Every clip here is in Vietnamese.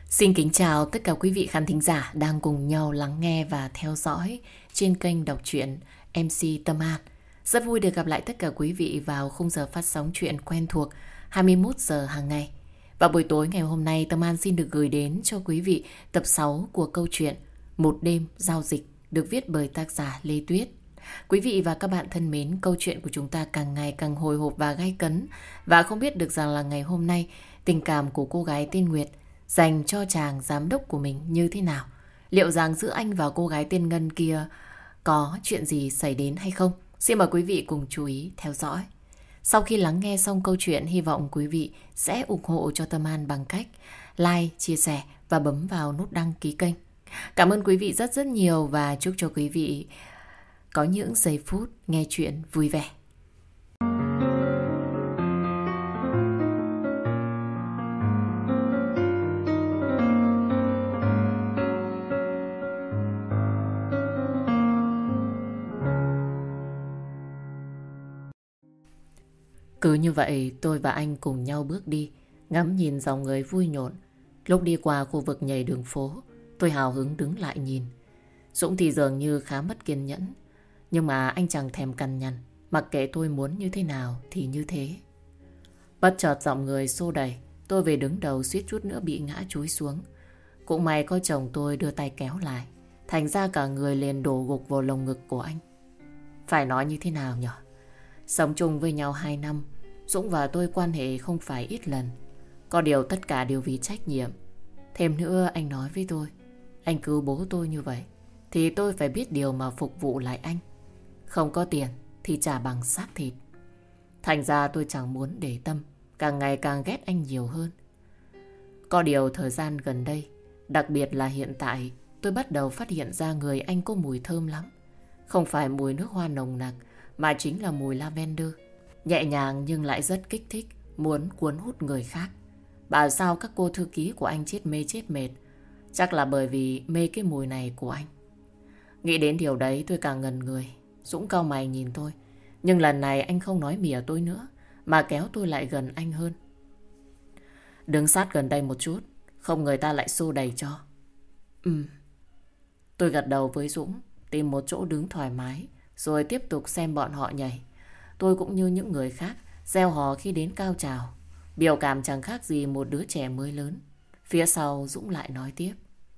Xin kính chào tất cả quý vị khán thính giả đang cùng nhau lắng nghe và theo dõi trên kênh đọc truyện MC Tâm An. Rất vui được gặp lại tất cả quý vị vào khung giờ phát sóng truyện quen thuộc 21 giờ hàng ngày. Và buổi tối ngày hôm nay Tâm An xin được gửi đến cho quý vị tập 6 của câu chuyện Một đêm giao dịch được viết bởi tác giả Lê Tuyết. Quý vị và các bạn thân mến, câu chuyện của chúng ta càng ngày càng hồi hộp và gay cấn. Và không biết được rằng là ngày hôm nay tình cảm của cô gái tên Nguyệt dành cho chàng giám đốc của mình như thế nào? Liệu rằng giữa anh và cô gái tên Ngân kia có chuyện gì xảy đến hay không? Xin mời quý vị cùng chú ý theo dõi. Sau khi lắng nghe xong câu chuyện, hy vọng quý vị sẽ ủng hộ cho Tâm An bằng cách like, chia sẻ và bấm vào nút đăng ký kênh. Cảm ơn quý vị rất rất nhiều và chúc cho quý vị có những giây phút nghe chuyện vui vẻ. Cứ như vậy tôi và anh cùng nhau bước đi, ngắm nhìn dòng người vui nhộn. Lúc đi qua khu vực nhảy đường phố, tôi hào hứng đứng lại nhìn. Dũng thì dường như khá mất kiên nhẫn, nhưng mà anh chẳng thèm cằn nhằn, mặc kệ tôi muốn như thế nào thì như thế. Bất chợt dòng người xô đẩy, tôi về đứng đầu suýt chút nữa bị ngã chúi xuống. Cũng may có chồng tôi đưa tay kéo lại, thành ra cả người liền đổ gục vào lồng ngực của anh. Phải nói như thế nào nhỉ? Sống chung với nhau 2 năm, Dũng và tôi quan hệ không phải ít lần. Có điều tất cả đều vì trách nhiệm. Thêm nữa anh nói với tôi, anh cứu bố tôi như vậy thì tôi phải biết điều mà phục vụ lại anh. Không có tiền thì trả bằng xác thịt. Thành ra tôi chẳng muốn để tâm, càng ngày càng ghét anh nhiều hơn. Có điều thời gian gần đây, đặc biệt là hiện tại, tôi bắt đầu phát hiện ra người anh có mùi thơm lắm. Không phải mùi nước hoa nồng nặc, mà chính là mùi lavender. Nhẹ nhàng nhưng lại rất kích thích, muốn cuốn hút người khác. Bảo sao các cô thư ký của anh chết mê chết mệt, chắc là bởi vì mê cái mùi này của anh. Nghĩ đến điều đấy tôi càng ngần người. Dũng cau mày nhìn tôi, nhưng lần này anh không nói mỉa tôi nữa, mà kéo tôi lại gần anh hơn. Đứng sát gần đây một chút, không người ta lại xô đẩy cho. Tôi gật đầu với Dũng, tìm một chỗ đứng thoải mái, rồi tiếp tục xem bọn họ nhảy. Tôi cũng như những người khác, reo hò khi đến cao trào. Biểu cảm chẳng khác gì một đứa trẻ mới lớn. Phía sau Dũng lại nói tiếp.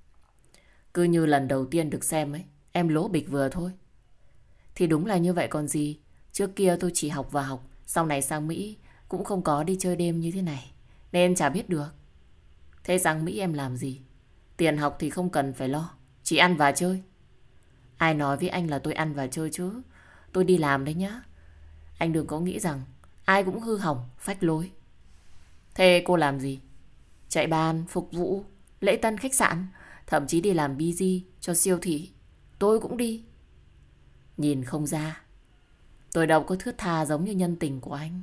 Cứ như lần đầu tiên được xem ấy, em lố bịch vừa thôi. Thì đúng là như vậy còn gì. Trước kia tôi chỉ học và học, sau này sang Mỹ cũng không có đi chơi đêm như thế này, nên chả biết được. Thế sang Mỹ em làm gì? Tiền học thì không cần phải lo, chỉ ăn và chơi. Ai nói với anh là tôi ăn và chơi chứ? Tôi đi làm đấy nhá. Anh đừng có nghĩ rằng ai cũng hư hỏng, phách lối. Thế cô làm gì? Chạy bàn, phục vụ, lễ tân khách sạn, thậm chí đi làm busy cho siêu thị. Tôi cũng đi. Nhìn không ra, tôi đâu có thướt tha giống như nhân tình của anh.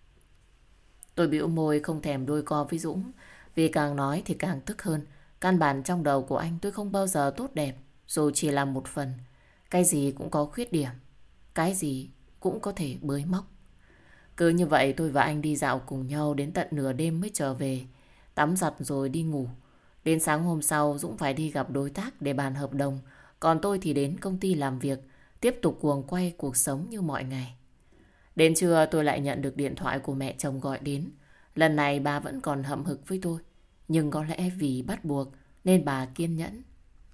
Tôi bĩu môi không thèm đôi co với Dũng, vì càng nói thì càng tức hơn. Căn bản trong đầu của anh tôi không bao giờ tốt đẹp, dù chỉ là một phần. Cái gì cũng có khuyết điểm, cái gì cũng có thể bới móc. Cứ như vậy tôi và anh đi dạo cùng nhau đến tận nửa đêm mới trở về. Tắm giặt rồi đi ngủ. Đến sáng hôm sau Dũng phải đi gặp đối tác để bàn hợp đồng, còn tôi thì đến công ty làm việc, tiếp tục guồng quay cuộc sống như mọi ngày. Đến trưa tôi lại nhận được điện thoại của mẹ chồng gọi đến. Lần này bà vẫn còn hậm hực với tôi, nhưng có lẽ vì bắt buộc nên bà kiên nhẫn.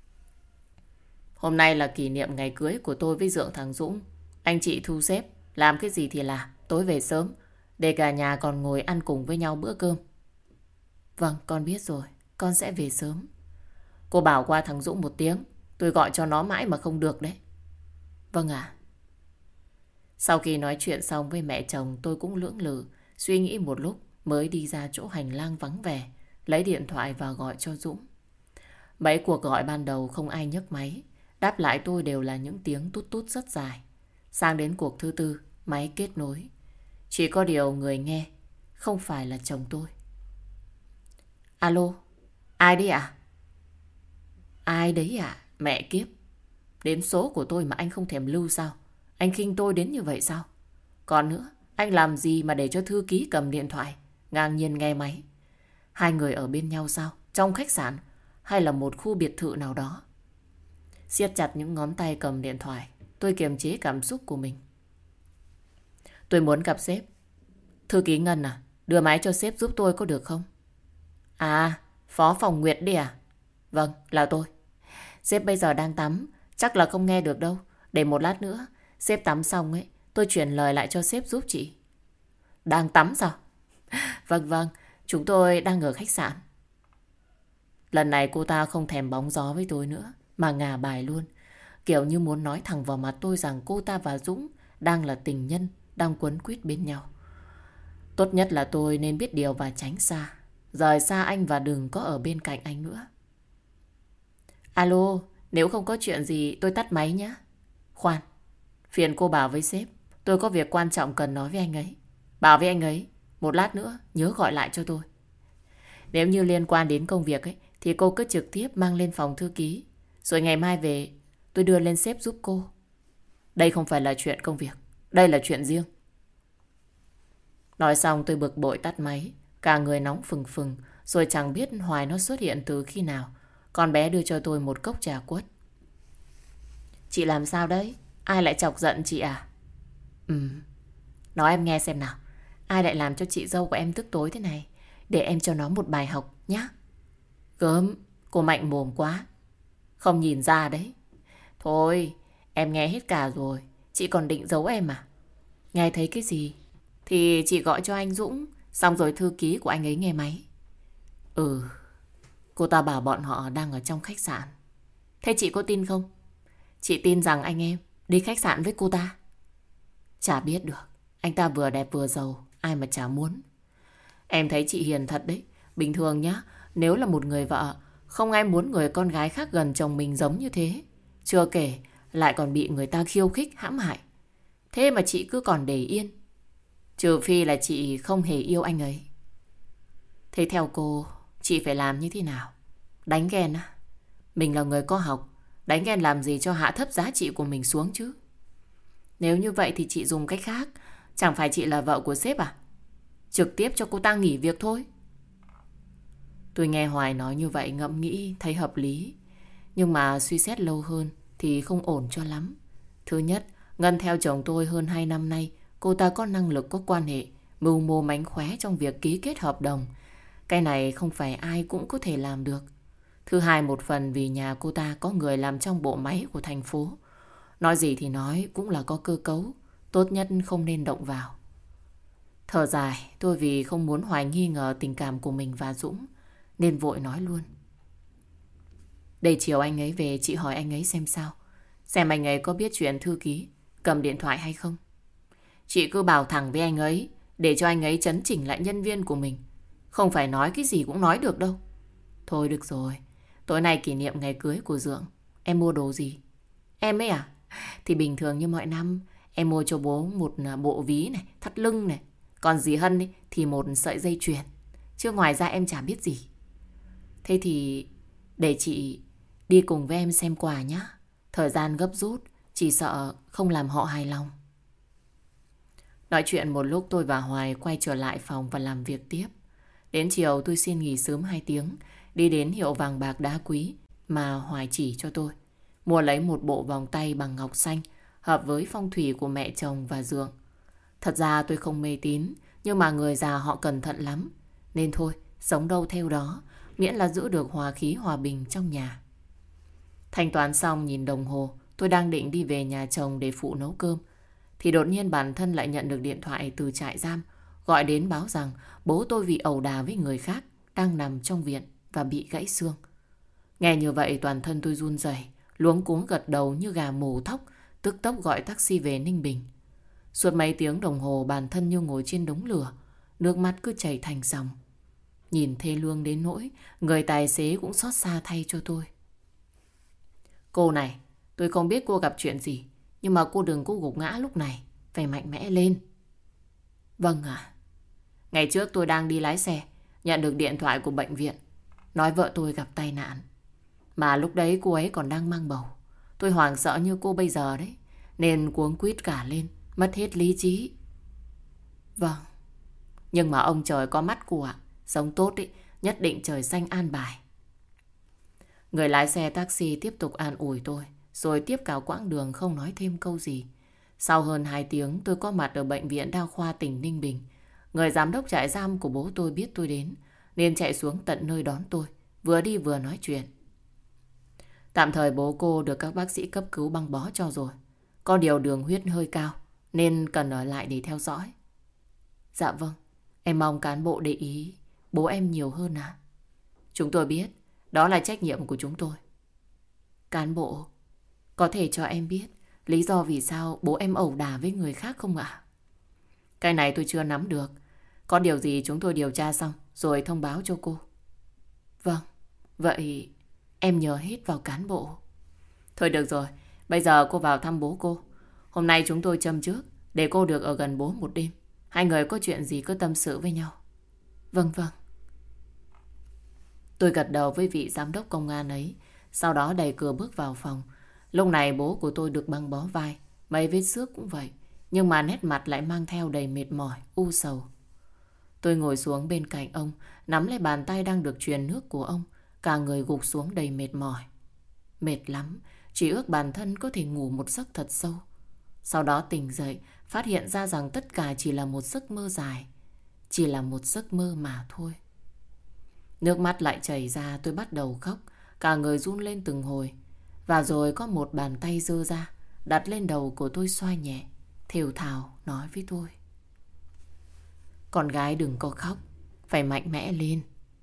Hôm nay là kỷ niệm ngày cưới của tôi với dượng thằng Dũng. Anh chị thu xếp, làm cái gì thì làm, tối về sớm, để cả nhà còn ngồi ăn cùng với nhau bữa cơm. Vâng, con biết rồi, con sẽ về sớm. Cô bảo qua thằng Dũng một tiếng, tôi gọi cho nó mãi mà không được đấy. Vâng ạ. Sau khi nói chuyện xong với mẹ chồng, tôi cũng lưỡng lự, suy nghĩ một lúc mới đi ra chỗ hành lang vắng vẻ, lấy điện thoại và gọi cho Dũng. Mấy cuộc gọi ban đầu không ai nhấc máy, đáp lại tôi đều là những tiếng tút tút rất dài. Sang đến cuộc thứ tư, máy kết nối. Chỉ có điều người nghe không phải là chồng tôi. Alo, ai đấy ạ? Ai đấy ạ? Mẹ kiếp. Đến số của tôi mà anh không thèm lưu sao? Anh khinh tôi đến như vậy sao? Còn nữa, anh làm gì mà để cho thư ký cầm điện thoại ngang nhiên nghe máy? Hai người ở bên nhau sao? trong khách sạn hay là một khu biệt thự nào đó. Siết chặt những ngón tay cầm điện thoại, tôi kiềm chế cảm xúc của mình. Tôi muốn gặp sếp. Thư ký Ngân à, đưa máy cho sếp giúp tôi có được không? À, Phó Phòng Nguyệt đi à? Vâng, là tôi. Sếp bây giờ đang tắm, chắc là không nghe được đâu. Để một lát nữa, sếp tắm xong ấy, tôi chuyển lời lại cho sếp giúp chị. Đang tắm sao? Vâng vâng, chúng tôi đang ở khách sạn. Lần này cô ta không thèm bóng gió với tôi nữa, mà ngả bài luôn. Kiểu như muốn nói thẳng vào mặt tôi rằng cô ta và Dũng đang là tình nhân, đang quấn quýt bên nhau. Tốt nhất là tôi nên biết điều và tránh xa. Rời xa anh và đừng có ở bên cạnh anh nữa. Alo, nếu không có chuyện gì tôi tắt máy nhé. Khoan, phiền cô bảo với sếp, tôi có việc quan trọng cần nói với anh ấy. Bảo với anh ấy, một lát nữa nhớ gọi lại cho tôi. Nếu như liên quan đến công việc ấy, thì cô cứ trực tiếp mang lên phòng thư ký. Rồi ngày mai về tôi đưa lên sếp giúp cô. Đây không phải là chuyện công việc, đây là chuyện riêng. Nói xong tôi bực bội tắt máy. Cả người nóng phừng phừng. Rồi chẳng biết Hoài nó xuất hiện từ khi nào. Con bé đưa cho tôi một cốc trà quất. Chị làm sao đấy? Ai lại chọc giận chị à? Nói em nghe xem nào. Ai lại làm cho chị dâu của em tức tối thế này? Để em cho nó một bài học nhé. Gớm, cô mạnh mồm quá. Không nhìn ra đấy. Thôi, em nghe hết cả rồi. Chị còn định giấu em à? Nghe thấy cái gì thì chị gọi cho anh Dũng. Xong rồi thư ký của anh ấy nghe máy. Cô ta bảo bọn họ đang ở trong khách sạn. Thế chị có tin không? Chị tin rằng anh em đi khách sạn với cô ta? Chả biết được. Anh ta vừa đẹp vừa giàu, ai mà chả muốn. Em thấy chị hiền thật đấy. Bình thường nhá, nếu là một người vợ, không ai muốn người con gái khác gần chồng mình giống như thế. Chưa kể, lại còn bị người ta khiêu khích, hãm hại. Thế mà chị cứ còn để yên. Trừ phi là chị không hề yêu anh ấy. Thế theo cô, chị phải làm như thế nào? Đánh ghen á? Mình là người có học, đánh ghen làm gì cho hạ thấp giá trị của mình xuống chứ? Nếu như vậy thì chị dùng cách khác. Chẳng phải chị là vợ của sếp à? Trực tiếp cho cô ta nghỉ việc thôi. Tôi nghe Hoài nói như vậy ngẫm nghĩ thấy hợp lý. Nhưng mà suy xét lâu hơn thì không ổn cho lắm. Thứ nhất, Ngân theo chồng tôi hơn 2 năm nay. Cô ta có năng lực, có quan hệ, mưu mô mánh khóe trong việc ký kết hợp đồng. Cái này không phải ai cũng có thể làm được. Thứ hai, một phần vì nhà cô ta có người làm trong bộ máy của thành phố. Nói gì thì nói cũng là có cơ cấu. Tốt nhất không nên động vào. Thở dài, tôi vì không muốn Hoài nghi ngờ tình cảm của mình và Dũng nên vội nói luôn. Để chiều anh ấy về chị hỏi anh ấy xem sao. Xem anh ấy có biết chuyện thư ký cầm điện thoại hay không. Chị cứ bảo thẳng với anh ấy để cho anh ấy chấn chỉnh lại nhân viên của mình. Không phải nói cái gì cũng nói được đâu. Thôi được rồi. Tối nay kỷ niệm ngày cưới của Dượng. Em mua đồ gì? Em ấy à? Thì bình thường như mọi năm. Em mua cho bố một bộ ví này, thắt lưng này. Còn dì Hân ấy, thì một sợi dây chuyền. Chứ ngoài ra em chả biết gì. Thế thì để chị đi cùng với em xem quà nhé. Thời gian gấp rút, chỉ sợ không làm họ hài lòng. Nói chuyện một lúc tôi và Hoài quay trở lại phòng và làm việc tiếp. Đến chiều tôi xin nghỉ sớm 2 tiếng, đi đến hiệu vàng bạc đá quý mà Hoài chỉ cho tôi. Mua lấy một bộ vòng tay bằng ngọc xanh, hợp với phong thủy của mẹ chồng và Dượng. Thật ra tôi không mê tín, nhưng mà người già họ cẩn thận lắm. Nên thôi, sống đâu theo đó, miễn là giữ được hòa khí hòa bình trong nhà. Thanh toán xong nhìn đồng hồ, tôi đang định đi về nhà chồng để phụ nấu cơm. Thì đột nhiên bản thân lại nhận được điện thoại từ trại giam, gọi đến báo rằng bố tôi vì ẩu đả với người khác đang nằm trong viện và bị gãy xương. Nghe như vậy toàn thân tôi run rẩy, luống cuống gật đầu như gà mổ thóc, tức tốc gọi taxi về Ninh Bình. Suốt mấy tiếng đồng hồ bản thân như ngồi trên đống lửa, nước mắt cứ chảy thành dòng. Nhìn thê lương đến nỗi, người tài xế cũng xót xa thay cho tôi. Cô này, tôi không biết cô gặp chuyện gì, nhưng mà cô đừng có gục ngã lúc này, phải mạnh mẽ lên. Vâng ạ. Ngày trước tôi đang đi lái xe, nhận được điện thoại của bệnh viện, nói vợ tôi gặp tai nạn. Mà lúc đấy cô ấy còn đang mang bầu. Tôi hoảng sợ như cô bây giờ đấy, nên cuống quýt cả lên, mất hết lý trí. Vâng. Nhưng mà ông trời có mắt cô ạ. Sống tốt ấy, nhất định trời xanh an bài. Người lái xe taxi tiếp tục an ủi tôi, rồi tiếp cả quãng đường không nói thêm câu gì. Sau hơn 2 tiếng tôi có mặt ở bệnh viện đa khoa tỉnh Ninh Bình. Người giám đốc trại giam của bố tôi biết tôi đến, nên chạy xuống tận nơi đón tôi, vừa đi vừa nói chuyện. Tạm thời bố cô được các bác sĩ cấp cứu băng bó cho rồi. Có điều đường huyết hơi cao, nên cần ở lại để theo dõi. Dạ vâng, em mong cán bộ để ý bố em nhiều hơn ạ. Chúng tôi biết, đó là trách nhiệm của chúng tôi. Cán bộ, có thể cho em biết lý do vì sao bố em ẩu đả với người khác không ạ? Cái này tôi chưa nắm được. Có điều gì chúng tôi điều tra xong rồi thông báo cho cô. Vâng, vậy em nhờ hết vào cán bộ. Thôi được rồi, bây giờ cô vào thăm bố cô. Hôm nay chúng tôi châm trước để cô được ở gần bố một đêm. Hai người có chuyện gì cứ tâm sự với nhau. Vâng vâng. Tôi gật đầu với vị giám đốc công an ấy, sau đó đẩy cửa bước vào phòng. Lúc này bố của tôi được băng bó vai, mấy vết xước cũng vậy, nhưng mà nét mặt lại mang theo đầy mệt mỏi, u sầu. Tôi ngồi xuống bên cạnh ông, nắm lấy bàn tay đang được truyền nước của ông, cả người gục xuống đầy mệt mỏi. Mệt lắm, chỉ ước bản thân có thể ngủ một giấc thật sâu. Sau đó tỉnh dậy, phát hiện ra rằng tất cả chỉ là một giấc mơ dài, chỉ là một giấc mơ mà thôi. Nước mắt lại chảy ra, tôi bắt đầu khóc, cả người run lên từng hồi. Và rồi có một bàn tay giơ ra, đặt lên đầu của tôi xoa nhẹ, thều thào nói với tôi. Con gái đừng có khóc, phải mạnh mẽ lên.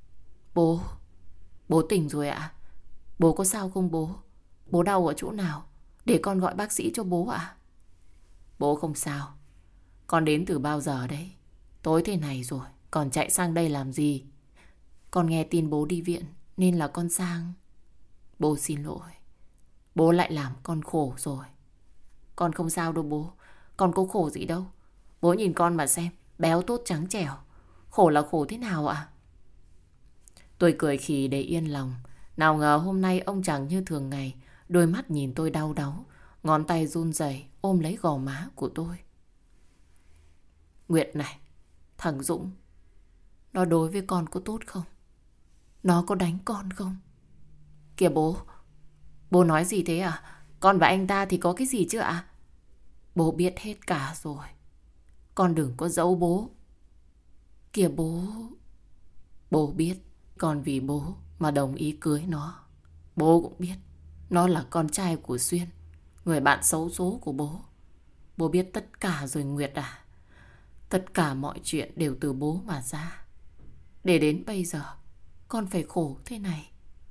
Bố tỉnh rồi ạ? Bố có sao không bố? Bố đau ở chỗ nào? Để con gọi bác sĩ cho bố ạ. Bố không sao. Con đến từ bao giờ đấy? Tối thế này rồi, còn chạy sang đây làm gì? Con nghe tin bố đi viện, nên là con sang. Bố xin lỗi. Bố lại làm con khổ rồi. Con không sao đâu bố. Con có khổ gì đâu. Bố nhìn con mà xem, béo tốt trắng trẻo. Khổ là khổ thế nào ạ? Tôi cười khì để yên lòng. Nào ngờ hôm nay ông chẳng như thường ngày. Đôi mắt nhìn tôi đau đáu, ngón tay run rẩy ôm lấy gò má của tôi. Nguyệt này, thằng Dũng, nó đối với con có tốt không? Nó có đánh con không? Kìa bố nói gì thế à? Con và anh ta thì có cái gì chứ ạ? Bố biết hết cả rồi. Con đừng có giấu bố. Kìa bố biết con vì bố mà đồng ý cưới nó. Bố cũng biết nó là con trai của Xuyên, người bạn xấu số của bố. Bố biết tất cả rồi Nguyệt à. Tất cả mọi chuyện đều từ bố mà ra. Để đến bây giờ con phải khổ thế này.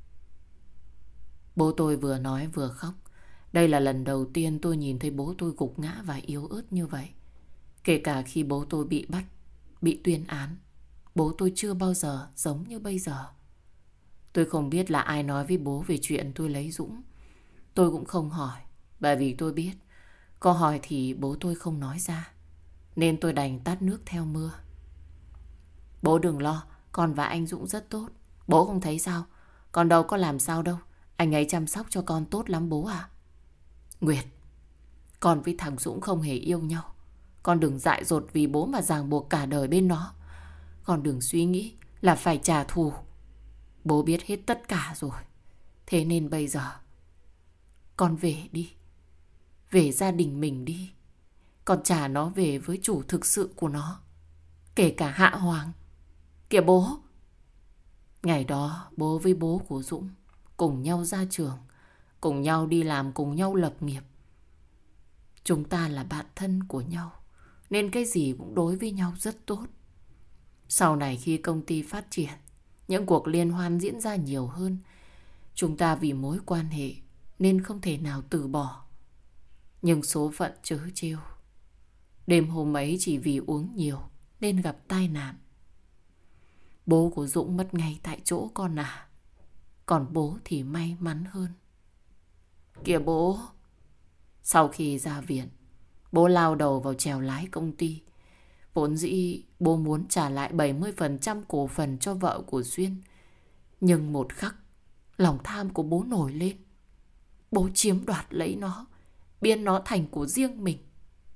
Bố tôi vừa nói vừa khóc. Đây là lần đầu tiên tôi nhìn thấy bố tôi gục ngã và yếu ớt như vậy. Kể cả khi bố tôi bị bắt, bị tuyên án, bố tôi chưa bao giờ giống như bây giờ. Tôi không biết là ai nói với bố về chuyện tôi lấy Dũng. Tôi cũng không hỏi, bởi vì tôi biết có hỏi thì bố tôi không nói ra. Nên tôi đành tát nước theo mưa. Bố đừng lo, con và anh Dũng rất tốt. Bố không thấy sao? Con đâu có làm sao đâu. Anh ấy chăm sóc cho con tốt lắm bố à. Nguyệt, con với thằng Dũng không hề yêu nhau. Con đừng dại dột vì bố mà ràng buộc cả đời bên nó. Con đừng suy nghĩ là phải trả thù. Bố biết hết tất cả rồi. Thế nên bây giờ con về đi. Về gia đình mình đi. Con trả nó về với chủ thực sự của nó. Kể cả Hạ Hoàng. Kìa bố. Ngày đó bố với bố của Dũng cùng nhau ra trường, cùng nhau đi làm, cùng nhau lập nghiệp. Chúng ta là bạn thân của nhau, nên cái gì cũng đối với nhau rất tốt. Sau này khi công ty phát triển, những cuộc liên hoan diễn ra nhiều hơn, chúng ta vì mối quan hệ nên không thể nào từ bỏ. Nhưng số phận trớ trêu. Đêm hôm ấy chỉ vì uống nhiều nên gặp tai nạn. Bố của Dũng mất ngay tại chỗ con à. Còn bố thì may mắn hơn. Kìa bố. Sau khi ra viện, bố lao đầu vào chèo lái công ty. Vốn dĩ bố muốn trả lại 70% cổ phần cho vợ của Duyên. Nhưng một khắc, lòng tham của bố nổi lên. Bố chiếm đoạt lấy nó, biến nó thành của riêng mình.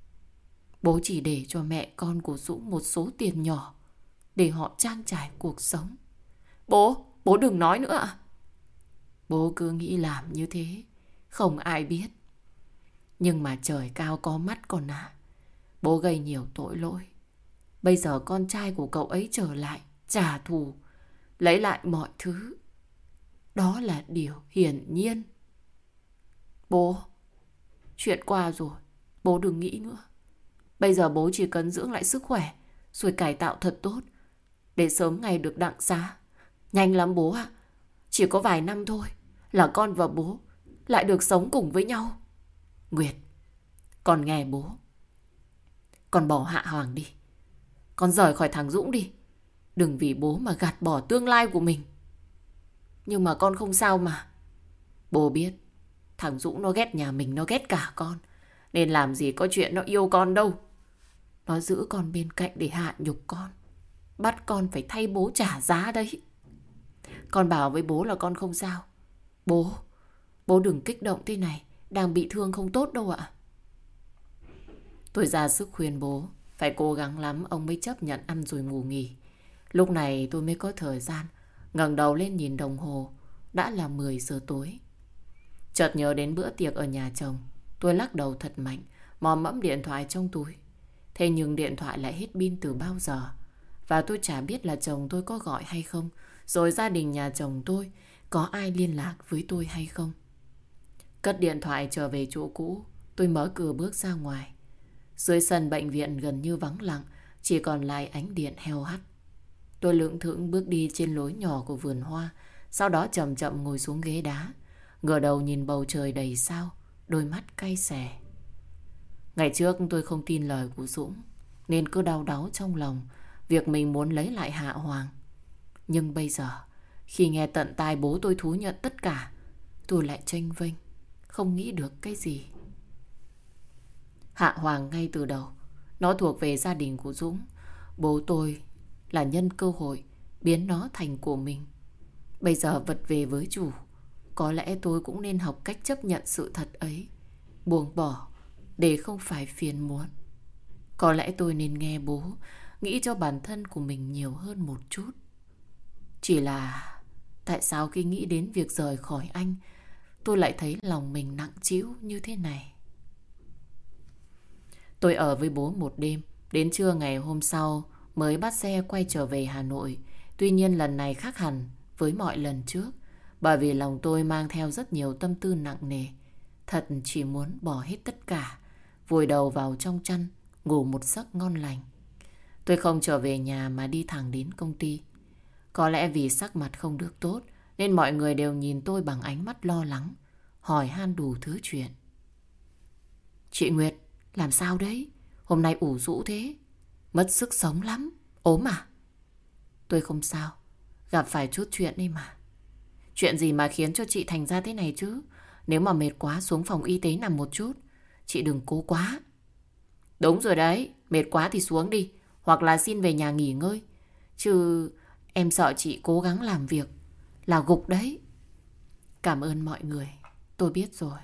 Bố chỉ để cho mẹ con của Dũng một số tiền nhỏ để họ trang trải cuộc sống. Bố đừng nói nữa ạ. Bố cứ nghĩ làm như thế, không ai biết. Nhưng mà trời cao có mắt con à. Bố gây nhiều tội lỗi. Bây giờ con trai của cậu ấy trở lại, trả thù, lấy lại mọi thứ. Đó là điều hiển nhiên. Bố, chuyện qua rồi, bố đừng nghĩ nữa. Bây giờ bố chỉ cần dưỡng lại sức khỏe, rồi cải tạo thật tốt, để sớm ngày được đặng xá. Nhanh lắm bố ạ. Chỉ có vài năm thôi là con và bố lại được sống cùng với nhau. Nguyệt, con nghe bố. Con bỏ Hạ Hoàng đi. Con rời khỏi thằng Dũng đi. Đừng vì bố mà gạt bỏ tương lai của mình. Nhưng mà con không sao mà. Bố biết thằng Dũng nó ghét nhà mình, nó ghét cả con. Nên làm gì có chuyện nó yêu con đâu. Nó giữ con bên cạnh để hạ nhục con, bắt con phải thay bố trả giá đấy. Con bảo với bố là con không sao. Bố đừng kích động thế này. Đang bị thương không tốt đâu ạ. Tôi ra sức khuyên bố. Phải cố gắng lắm ông mới chấp nhận ăn rồi ngủ nghỉ. Lúc này tôi mới có thời gian ngẩng đầu lên nhìn đồng hồ. Đã là 10 giờ tối. Chợt nhớ đến bữa tiệc ở nhà chồng. Tôi lắc đầu thật mạnh, mò mẫm điện thoại trong túi. Thế nhưng điện thoại lại hết pin từ bao giờ. Và tôi chả biết là chồng tôi có gọi hay không, rồi gia đình nhà chồng tôi có ai liên lạc với tôi hay không. Cất điện thoại trở về chỗ cũ. Tôi mở cửa bước ra ngoài. Dưới sân bệnh viện gần như vắng lặng, chỉ còn lại ánh điện heo hắt. Tôi lững thững bước đi trên lối nhỏ của vườn hoa, sau đó chậm chậm ngồi xuống ghế đá, ngửa đầu nhìn bầu trời đầy sao, đôi mắt cay xè. Ngày trước tôi không tin lời của Dũng, nên cứ đau đáu trong lòng việc mình muốn lấy lại Hạ Hoàng. Nhưng bây giờ, khi nghe tận tai bố tôi thú nhận tất cả, tôi lại chênh vênh, không nghĩ được cái gì. Hạ Hoàng ngay từ đầu, nó thuộc về gia đình của Dũng. Bố tôi là nhân cơ hội biến nó thành của mình. Bây giờ vật về với chủ, có lẽ tôi cũng nên học cách chấp nhận sự thật ấy, buông bỏ để không phải phiền muộn. Có lẽ tôi nên nghe bố, nghĩ cho bản thân của mình nhiều hơn một chút. Chỉ là tại sao khi nghĩ đến việc rời khỏi anh, tôi lại thấy lòng mình nặng trĩu như thế này. Tôi ở với bố một đêm, đến trưa ngày hôm sau mới bắt xe quay trở về Hà Nội. Tuy nhiên lần này khác hẳn với mọi lần trước, bởi vì lòng tôi mang theo rất nhiều tâm tư nặng nề. Thật chỉ muốn bỏ hết tất cả, vùi đầu vào trong chăn, ngủ một giấc ngon lành. Tôi không trở về nhà mà đi thẳng đến công ty. Có lẽ vì sắc mặt không được tốt, nên mọi người đều nhìn tôi bằng ánh mắt lo lắng, hỏi han đủ thứ chuyện. Chị Nguyệt, làm sao đấy? Hôm nay ủ rũ thế, mất sức sống lắm, ốm à? Tôi không sao, gặp phải chút chuyện ấy mà. Chuyện gì mà khiến cho chị thành ra thế này chứ? Nếu mà mệt quá xuống phòng y tế nằm một chút, chị đừng cố quá. Đúng rồi đấy, mệt quá thì xuống đi, hoặc là xin về nhà nghỉ ngơi. Chứ em sợ chị cố gắng làm việc là gục đấy. Cảm ơn mọi người, tôi biết rồi.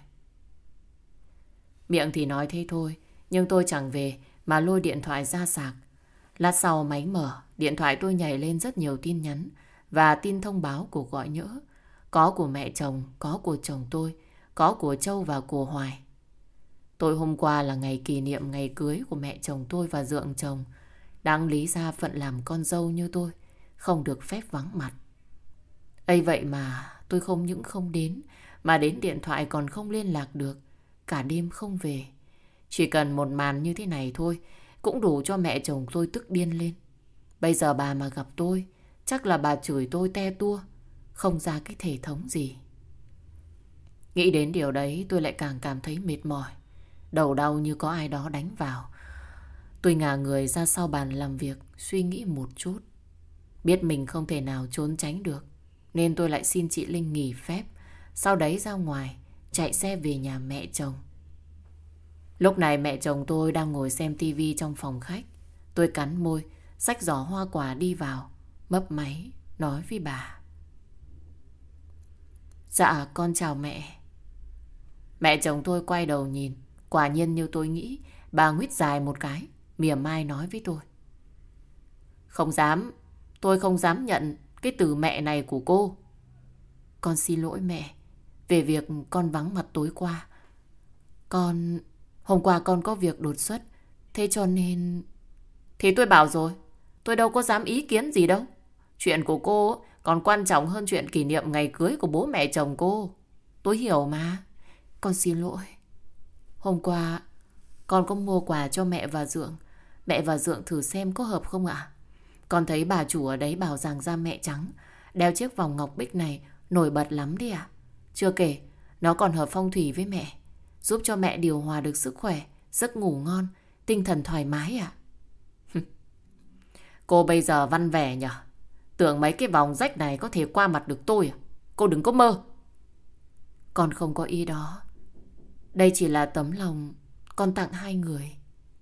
Miệng thì nói thế thôi, nhưng tôi chẳng về mà lôi điện thoại ra sạc. Lát sau máy mở, điện thoại tôi nhảy lên rất nhiều tin nhắn và tin thông báo cuộc gọi nhỡ. Có của mẹ chồng, có của chồng tôi, có của Châu và của Hoài. Tối hôm qua là ngày kỷ niệm ngày cưới của mẹ chồng tôi và dượng chồng. Đáng lý ra phận làm con dâu như tôi không được phép vắng mặt. Ấy vậy mà tôi không những không đến, mà đến điện thoại còn không liên lạc được. Cả đêm không về. Chỉ cần một màn như thế này thôi cũng đủ cho mẹ chồng tôi tức điên lên. Bây giờ bà mà gặp tôi, chắc là bà chửi tôi te tua, không ra cái thể thống gì. Nghĩ đến điều đấy tôi lại càng cảm thấy mệt mỏi. Đầu đau như có ai đó đánh vào. Tôi ngả người ra sau bàn làm việc, suy nghĩ một chút. Biết mình không thể nào trốn tránh được, nên tôi lại xin chị Linh nghỉ phép. Sau đấy ra ngoài, chạy xe về nhà mẹ chồng. Lúc này mẹ chồng tôi đang ngồi xem tivi trong phòng khách. Tôi cắn môi, xách giỏ hoa quả đi vào, mấp máy, nói với bà. Dạ, con chào mẹ. Mẹ chồng tôi quay đầu nhìn. Quả nhiên như tôi nghĩ, bà nguýt dài một cái, mỉa mai nói với tôi. Không dám, tôi không dám nhận cái từ mẹ này của cô. Con xin lỗi mẹ về việc con vắng mặt tối qua. Hôm qua con có việc đột xuất, thế cho nên... Thì tôi bảo rồi, tôi đâu có dám ý kiến gì đâu. Chuyện của cô còn quan trọng hơn chuyện kỷ niệm ngày cưới của bố mẹ chồng cô. Tôi hiểu mà. Con xin lỗi. Hôm qua con có mua quà cho mẹ và Dượng. Mẹ và Dượng thử xem có hợp không ạ? Con thấy bà chủ ở đấy bảo rằng da mẹ trắng, đeo chiếc vòng ngọc bích này nổi bật lắm đi ạ. Chưa kể, nó còn hợp phong thủy với mẹ, giúp cho mẹ điều hòa được sức khỏe, giấc ngủ ngon, tinh thần thoải mái ạ. Cô bây giờ văn vẻ nhở? Tưởng mấy cái vòng rách này có thể qua mặt được tôi à? Cô đừng có mơ. Con không có ý đó. Đây chỉ là tấm lòng con tặng hai người.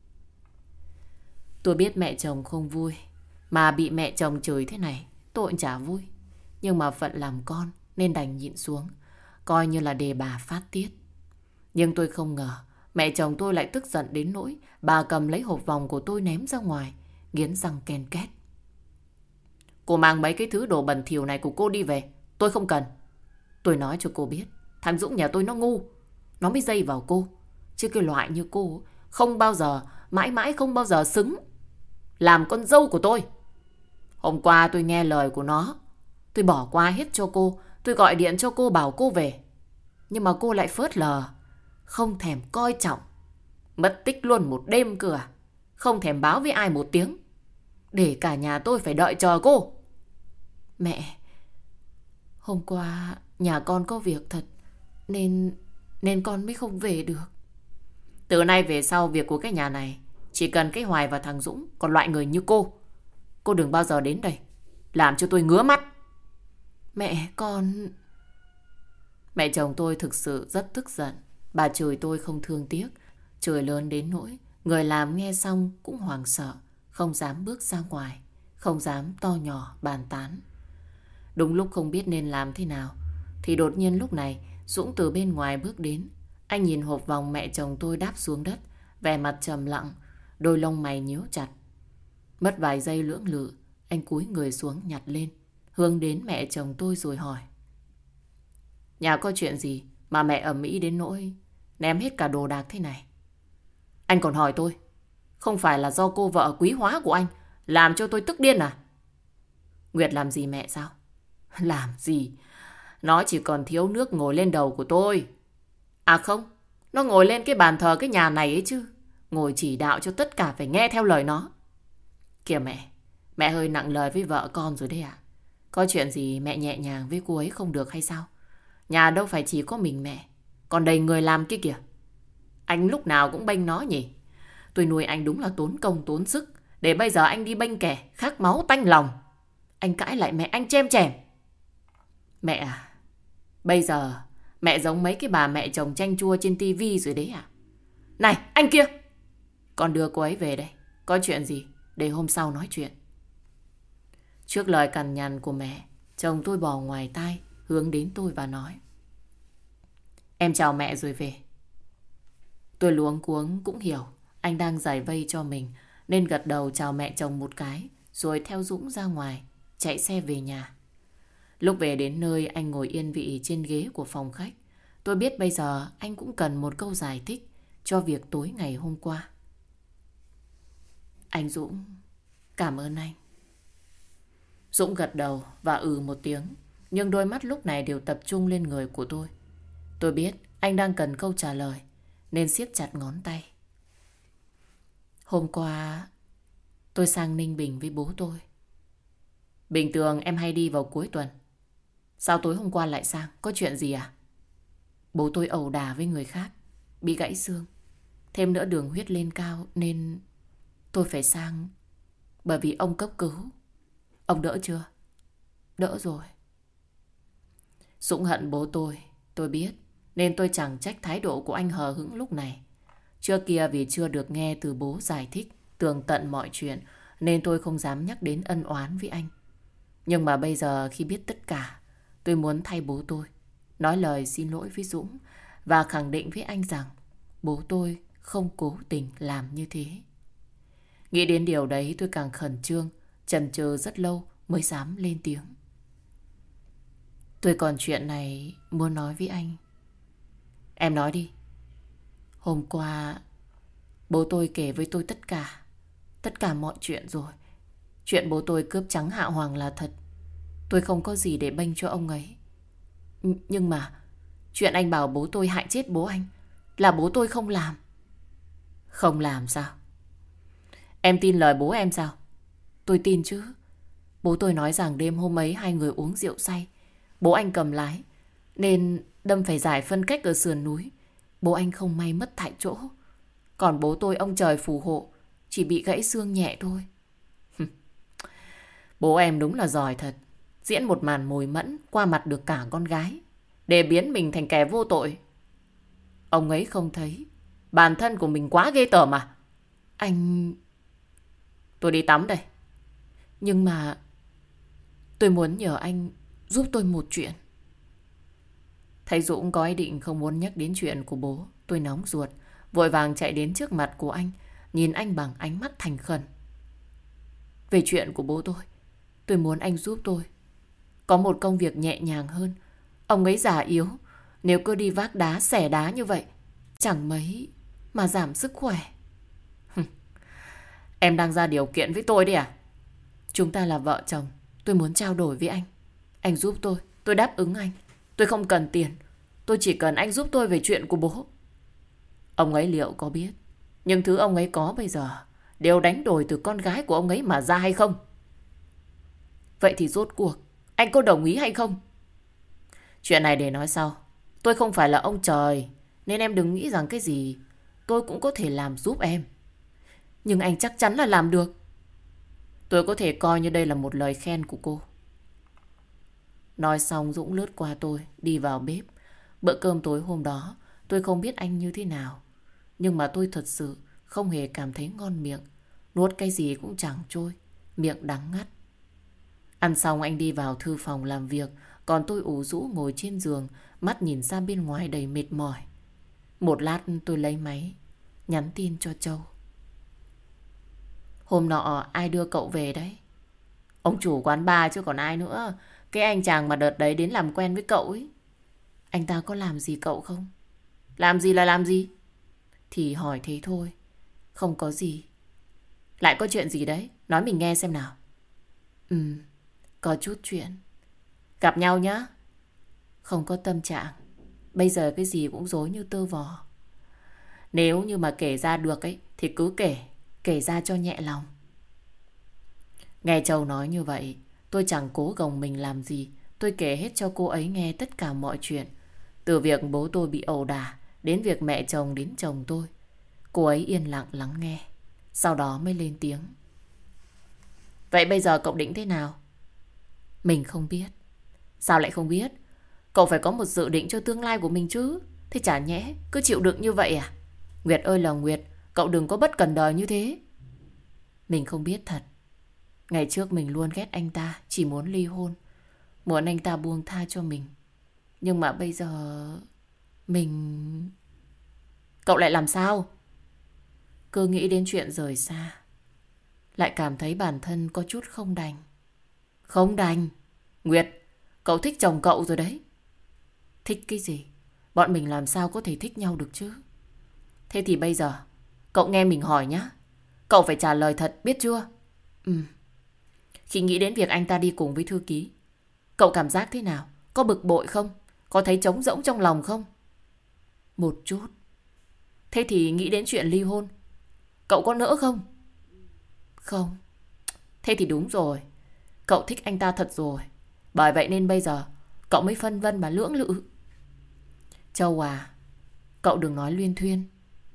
Tôi biết mẹ chồng không vui, mà bị mẹ chồng chửi thế này tôi cũng chả vui. Nhưng mà phận làm con nên đành nhịn xuống, coi như là để bà phát tiết. Nhưng tôi không ngờ mẹ chồng tôi lại tức giận đến nỗi bà cầm lấy hộp vòng của tôi ném ra ngoài, nghiến răng ken két. Cô mang mấy cái thứ đồ bẩn thỉu này của cô đi về, tôi không cần. Tôi nói cho cô biết, thằng Dũng nhà tôi nó ngu, nó mới dây vào cô. Chứ cái loại như cô không bao giờ, mãi mãi không bao giờ xứng làm con dâu của tôi. Hôm qua tôi nghe lời của nó, tôi bỏ qua hết cho cô. Tôi gọi điện cho cô bảo cô về, nhưng mà cô lại phớt lờ, không thèm coi trọng. Mất tích luôn một đêm cơ à? Không thèm báo với ai một tiếng, để cả nhà tôi phải đợi chờ cô. Mẹ, hôm qua nhà con có việc thật, nên con mới không về được. Từ nay về sau việc của cái nhà này chỉ cần cái Hoài và thằng Dũng. Còn loại người như cô đừng bao giờ đến đây làm cho tôi ngứa mắt. Mẹ, con... Mẹ chồng tôi thực sự rất tức giận. Bà chửi tôi không thương tiếc, chửi lớn đến nỗi người làm nghe xong cũng hoảng sợ, không dám bước ra ngoài, không dám to nhỏ bàn tán. Đúng lúc không biết nên làm thế nào thì đột nhiên lúc này Dũng từ bên ngoài bước đến. Anh nhìn hộp vòng mẹ chồng tôi đáp xuống đất, vẻ mặt trầm lặng, đôi lông mày nhíu chặt. Mất vài giây lưỡng lự, anh cúi người xuống nhặt lên, hướng đến mẹ chồng tôi rồi hỏi: Nhà có chuyện gì mà mẹ ầm ĩ đến nỗi ném hết cả đồ đạc thế này? Anh còn hỏi tôi, không phải là do cô vợ quý hóa của anh làm cho tôi tức điên à? Nguyệt làm gì mẹ sao? Làm gì? Nó chỉ còn thiếu nước ngồi lên đầu của tôi. À không, nó ngồi lên cái bàn thờ cái nhà này ấy chứ. Ngồi chỉ đạo cho tất cả phải nghe theo lời nó. Kìa mẹ hơi nặng lời với vợ con rồi đấy ạ. Có chuyện gì mẹ nhẹ nhàng với cô ấy không được hay sao? Nhà đâu phải chỉ có mình mẹ, còn đầy người làm kia kìa. Anh lúc nào cũng bênh nó nhỉ? Tôi nuôi anh đúng là tốn công tốn sức, để bây giờ anh đi bênh kẻ khát máu tanh lòng. Anh cãi lại mẹ anh chém chèm. Mẹ à, bây giờ mẹ giống mấy cái bà mẹ chồng chanh chua trên tivi rồi đấy à? Này anh kia, con đưa cô ấy về đây. Có chuyện gì để hôm sau nói chuyện. Trước lời cằn nhằn của mẹ, chồng tôi bỏ ngoài tai, hướng đến tôi và nói: Em chào mẹ rồi về. Tôi luống cuống cũng hiểu anh đang giải vây cho mình, nên gật đầu chào mẹ chồng một cái, rồi theo Dũng ra ngoài, chạy xe về nhà. Lúc về đến nơi, anh ngồi yên vị trên ghế của phòng khách. Tôi biết bây giờ anh cũng cần một câu giải thích cho việc tối ngày hôm qua. Anh Dũng, cảm ơn anh. Dũng gật đầu và một tiếng, nhưng đôi mắt lúc này đều tập trung lên người của tôi. Tôi biết anh đang cần câu trả lời, nên siết chặt ngón tay. Hôm qua tôi sang Ninh Bình với bố tôi. Bình thường em hay đi vào cuối tuần. Sao tối hôm qua lại sang? Có chuyện gì à? Bố tôi ẩu đả với người khác, bị gãy xương, thêm nữa đường huyết lên cao, nên tôi phải sang. Bởi vì ông cấp cứu. Ông đỡ chưa? Đỡ rồi. Dũng hận bố tôi biết, nên tôi chẳng trách thái độ của anh hờ hững lúc này. Trước kia vì chưa được nghe từ bố giải thích tường tận mọi chuyện, nên tôi không dám nhắc đến ân oán với anh. Nhưng mà bây giờ khi biết tất cả, tôi muốn thay bố tôi nói lời xin lỗi với Dũng và khẳng định với anh rằng bố tôi không cố tình làm như thế. Nghĩ đến điều đấy tôi càng khẩn trương, chần chừ rất lâu mới dám lên tiếng. Tôi còn chuyện này muốn nói với anh. Em nói đi. Hôm qua bố tôi kể với tôi tất cả mọi chuyện rồi. Chuyện bố tôi cướp trắng Hạ Hoàng là thật. Tôi không có gì để bênh cho ông ấy. Nhưng mà chuyện anh bảo bố tôi hại chết bố anh là bố tôi không làm. Không làm sao? Em tin lời bố em sao? Tôi tin chứ. Bố tôi nói rằng đêm hôm ấy hai người uống rượu say. Bố anh cầm lái nên đâm phải giải phân cách ở sườn núi. Bố anh không may mất tại chỗ. Còn bố tôi ông trời phù hộ, chỉ bị gãy xương nhẹ thôi. Bố em đúng là giỏi thật. Diễn một màn mồi mẫn qua mặt được cả con gái để biến mình thành kẻ vô tội. Ông ấy không thấy bản thân của mình quá ghê tởm à? Anh... Tôi đi tắm đây. Nhưng mà tôi muốn nhờ anh giúp tôi một chuyện. Thấy Dũng có ý định không muốn nhắc đến chuyện của bố, tôi nóng ruột, vội vàng chạy đến trước mặt của anh, nhìn anh bằng ánh mắt thành khẩn. Về chuyện của bố tôi muốn anh giúp tôi. Có một công việc nhẹ nhàng hơn. Ông ấy già yếu, nếu cứ đi vác đá, xẻ đá như vậy, chẳng mấy mà giảm sức khỏe. Em đang ra điều kiện với tôi đấy à? Chúng ta là vợ chồng, tôi muốn trao đổi với anh. Anh giúp tôi đáp ứng anh. Tôi không cần tiền, tôi chỉ cần anh giúp tôi về chuyện của bố. Ông ấy liệu có biết những thứ ông ấy có bây giờ đều đánh đổi từ con gái của ông ấy mà ra hay không? Vậy thì rốt cuộc anh có đồng ý hay không? Chuyện này để nói sau. Tôi không phải là ông trời, nên em đừng nghĩ rằng cái gì tôi cũng có thể làm giúp em. Nhưng anh chắc chắn là làm được. Tôi có thể coi như đây là một lời khen của cô. Nói xong Dũng lướt qua tôi, đi vào bếp. Bữa cơm tối hôm đó tôi không biết anh như thế nào, nhưng mà tôi thật sự không hề cảm thấy ngon miệng. Nuốt cái gì cũng chẳng trôi, miệng đắng ngắt. Ăn xong anh đi vào thư phòng làm việc, còn tôi ủ rũ ngồi trên giường, mắt nhìn ra bên ngoài đầy mệt mỏi. Một lát tôi lấy máy, nhắn tin cho Châu. Hôm nọ ai đưa cậu về đấy? Ông chủ quán bar chứ còn ai nữa. Cái anh chàng mà đợt đấy đến làm quen với cậu ấy. Anh ta có làm gì cậu không? Làm gì là làm gì? Thì hỏi thế thôi, không có gì. Lại có chuyện gì đấy? Nói mình nghe xem nào. Có chút chuyện. Gặp nhau nhá. Không có tâm trạng. Bây giờ cái gì cũng rối như tơ vò. Nếu như mà kể ra được ấy thì cứ kể. Kể ra cho nhẹ lòng. Nghe Châu nói như vậy, tôi chẳng cố gồng mình làm gì. Tôi kể hết cho cô ấy nghe tất cả mọi chuyện. Từ việc bố tôi bị ẩu đả đến việc mẹ chồng đến chồng tôi. Cô ấy yên lặng lắng nghe, sau đó mới lên tiếng. Vậy bây giờ cậu định thế nào? Mình không biết. Sao lại không biết? Cậu phải có một dự định cho tương lai của mình chứ. Thế chả nhẽ cứ chịu đựng như vậy à? Nguyệt ơi là Nguyệt, cậu đừng có bất cần đời như thế. Mình không biết thật. Ngày trước mình luôn ghét anh ta, chỉ muốn ly hôn, muốn anh ta buông tha cho mình. Nhưng mà bây giờ mình... Cậu lại làm sao? Cứ nghĩ đến chuyện rời xa, lại cảm thấy bản thân có chút không đành. Không đành? Nguyệt, cậu thích chồng cậu rồi đấy. Thích cái gì? Bọn mình làm sao có thể thích nhau được chứ? Thế thì bây giờ cậu nghe mình hỏi nhá. Cậu phải trả lời thật, biết chưa? Khi nghĩ đến việc anh ta đi cùng với thư ký, cậu cảm giác thế nào? Có bực bội không? Có thấy trống rỗng trong lòng không? Một chút. Thế thì nghĩ đến chuyện ly hôn, cậu có nỡ không? Không. Thế thì đúng rồi. Cậu thích anh ta thật rồi. Bởi vậy nên bây giờ cậu mới phân vân mà lưỡng lự. Châu à, cậu đừng nói luyên thuyên.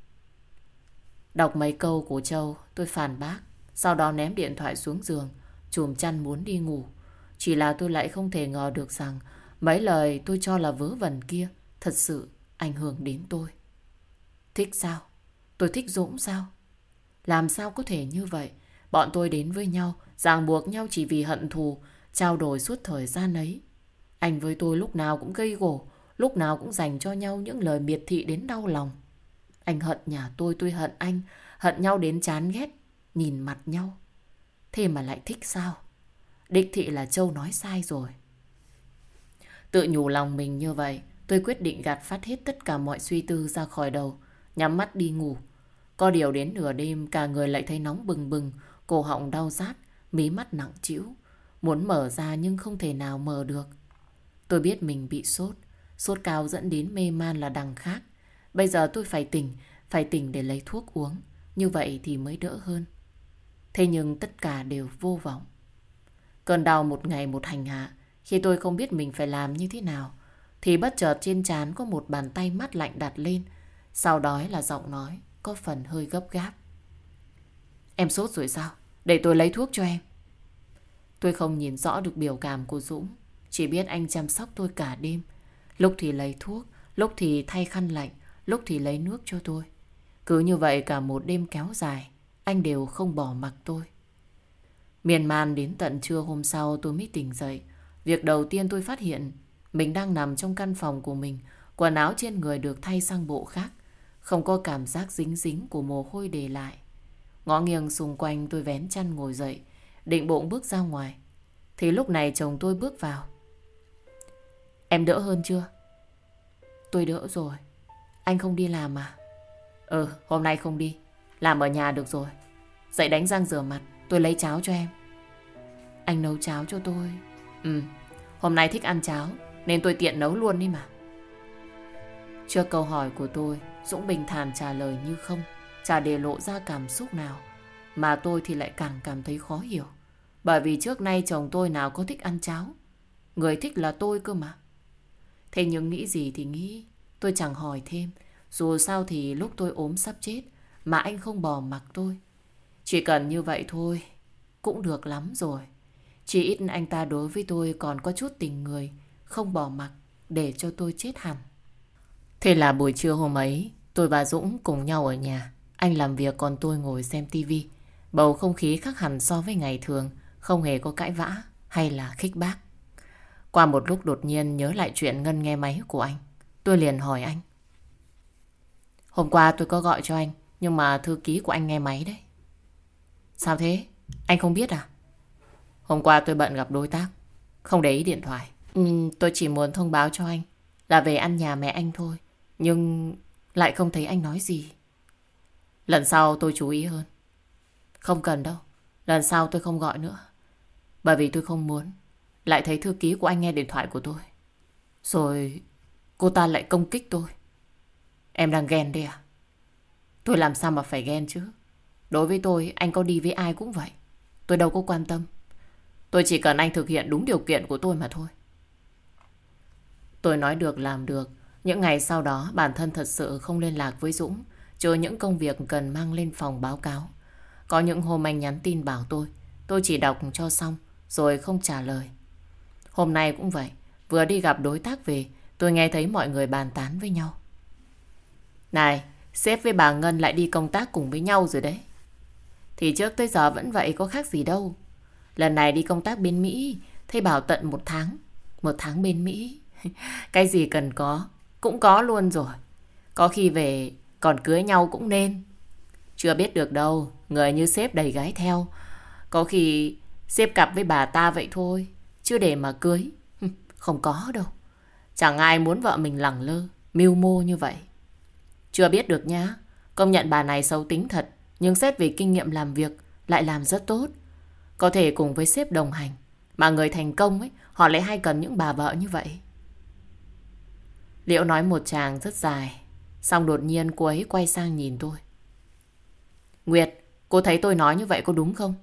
Đọc mấy câu của Châu, tôi phản bác. Sau đó ném điện thoại xuống giường, chùm chăn muốn đi ngủ. Chỉ là tôi lại không thể ngờ được rằng mấy lời tôi cho là vớ vẩn kia thật sự ảnh hưởng đến tôi. Thích sao? Tôi thích Dũng sao? Làm sao có thể như vậy? Bọn tôi đến với nhau, ràng buộc nhau chỉ vì hận thù, trao đổi suốt thời gian ấy. Anh với tôi lúc nào cũng gây gổ, lúc nào cũng dành cho nhau những lời miệt thị đến đau lòng. Anh hận nhà tôi hận anh, hận nhau đến chán ghét, nhìn mặt nhau. Thế mà lại thích sao? Đích thị là Châu nói sai rồi. Tự nhủ lòng mình như vậy, tôi quyết định gạt phát hết tất cả mọi suy tư ra khỏi đầu, nhắm mắt đi ngủ. Có điều đến nửa đêm cả người lại thấy nóng bừng bừng, cổ họng đau rát, mí mắt nặng trĩu. Muốn mở ra nhưng không thể nào mở được. Tôi biết mình bị sốt, sốt cao dẫn đến mê man là đằng khác. Bây giờ tôi phải tỉnh để lấy thuốc uống, như vậy thì mới đỡ hơn. Thế nhưng tất cả đều vô vọng. Cơn đau một ngày một hành hạ, khi tôi không biết mình phải làm như thế nào, thì bất chợt trên trán có một bàn tay mát lạnh đặt lên. Sau đó là giọng nói có phần hơi gấp gáp. Em sốt rồi sao? Để tôi lấy thuốc cho em. Tôi không nhìn rõ được biểu cảm của Dũng, chỉ biết anh chăm sóc tôi cả đêm. Lúc thì lấy thuốc, lúc thì thay khăn lạnh, lúc thì lấy nước cho tôi. Cứ như vậy cả một đêm kéo dài, anh đều không bỏ mặc tôi. Miên man đến tận trưa hôm sau tôi mới tỉnh dậy. Việc đầu tiên tôi phát hiện mình đang nằm trong căn phòng của mình. Quần áo trên người được thay sang bộ khác, không có cảm giác dính dính của mồ hôi để lại. Ngó nghiêng xung quanh tôi vén chăn ngồi dậy, định bụng bước ra ngoài. Thì lúc này chồng tôi bước vào. Em đỡ hơn chưa? Tôi đỡ rồi. Anh không đi làm à? Hôm nay không đi. Làm ở nhà được rồi. Dậy đánh răng rửa mặt, tôi lấy cháo cho em. Anh nấu cháo cho tôi? Hôm nay thích ăn cháo nên tôi tiện nấu luôn đi mà. Trước câu hỏi của tôi, Dũng bình thản trả lời như không, chả để lộ ra cảm xúc nào. Mà tôi thì lại càng cảm thấy khó hiểu. Bởi vì trước nay chồng tôi nào có thích ăn cháo. Người thích là tôi cơ mà. Thế nhưng nghĩ gì thì nghĩ, tôi chẳng hỏi thêm. Dù sao thì lúc tôi ốm sắp chết mà anh không bỏ mặc tôi. Chỉ cần như vậy thôi cũng được lắm rồi. Chỉ ít anh ta đối với tôi còn có chút tình người, không bỏ mặc để cho tôi chết hẳn. Thế là buổi trưa hôm ấy, tôi và Dũng cùng nhau ở nhà. Anh làm việc còn tôi ngồi xem tivi. Bầu không khí khác hẳn so với ngày thường, không hề có cãi vã hay là khích bác. Qua một lúc đột nhiên nhớ lại chuyện Ngân nghe máy của anh. Tôi liền hỏi anh. Hôm qua tôi có gọi cho anh, nhưng mà thư ký của anh nghe máy đấy. Sao thế? Anh không biết à? Hôm qua tôi bận gặp đối tác, không để ý điện thoại. Tôi chỉ muốn thông báo cho anh là về ăn nhà mẹ anh thôi. Nhưng lại không thấy anh nói gì. Lần sau tôi chú ý hơn. Không cần đâu, lần sau tôi không gọi nữa. Bởi vì tôi không muốn lại thấy thư ký của anh nghe điện thoại của tôi, rồi cô ta lại công kích tôi. Em đang ghen đấy à? Tôi làm sao mà phải ghen chứ? Đối với tôi, anh có đi với ai cũng vậy. Tôi đâu có quan tâm. Tôi chỉ cần anh thực hiện đúng điều kiện của tôi mà thôi. Tôi nói được làm được. Những ngày sau đó bản thân thật sự không liên lạc với Dũng, trừ những công việc cần mang lên phòng báo cáo. Có những hôm anh nhắn tin bảo tôi chỉ đọc cho xong rồi không trả lời. Hôm nay cũng vậy, vừa đi gặp đối tác về, tôi nghe thấy mọi người bàn tán với nhau. Này, sếp với bà Ngân lại đi công tác cùng với nhau rồi đấy. Thì trước tới giờ vẫn vậy, có khác gì đâu. Lần này đi công tác bên Mỹ, thấy bảo tận 1 tháng. 1 tháng bên Mỹ. Cái gì cần có cũng có luôn rồi. Có khi về còn cưới nhau cũng nên. Chưa biết được đâu, người như sếp đầy gái theo. Có khi sếp cặp với bà ta vậy thôi, chứ để mà cưới không có đâu. Chẳng ai muốn vợ mình lẳng lơ, mưu mô như vậy. Chưa biết được nhá. Công nhận bà này xấu tính thật, nhưng xét về kinh nghiệm làm việc lại làm rất tốt. Có thể cùng với sếp đồng hành. Mà người thành công ấy, họ lại hay cần những bà vợ như vậy. Liễu nói một tràng rất dài, xong đột nhiên cô ấy quay sang nhìn tôi. Nguyệt, cô thấy tôi nói như vậy có đúng không?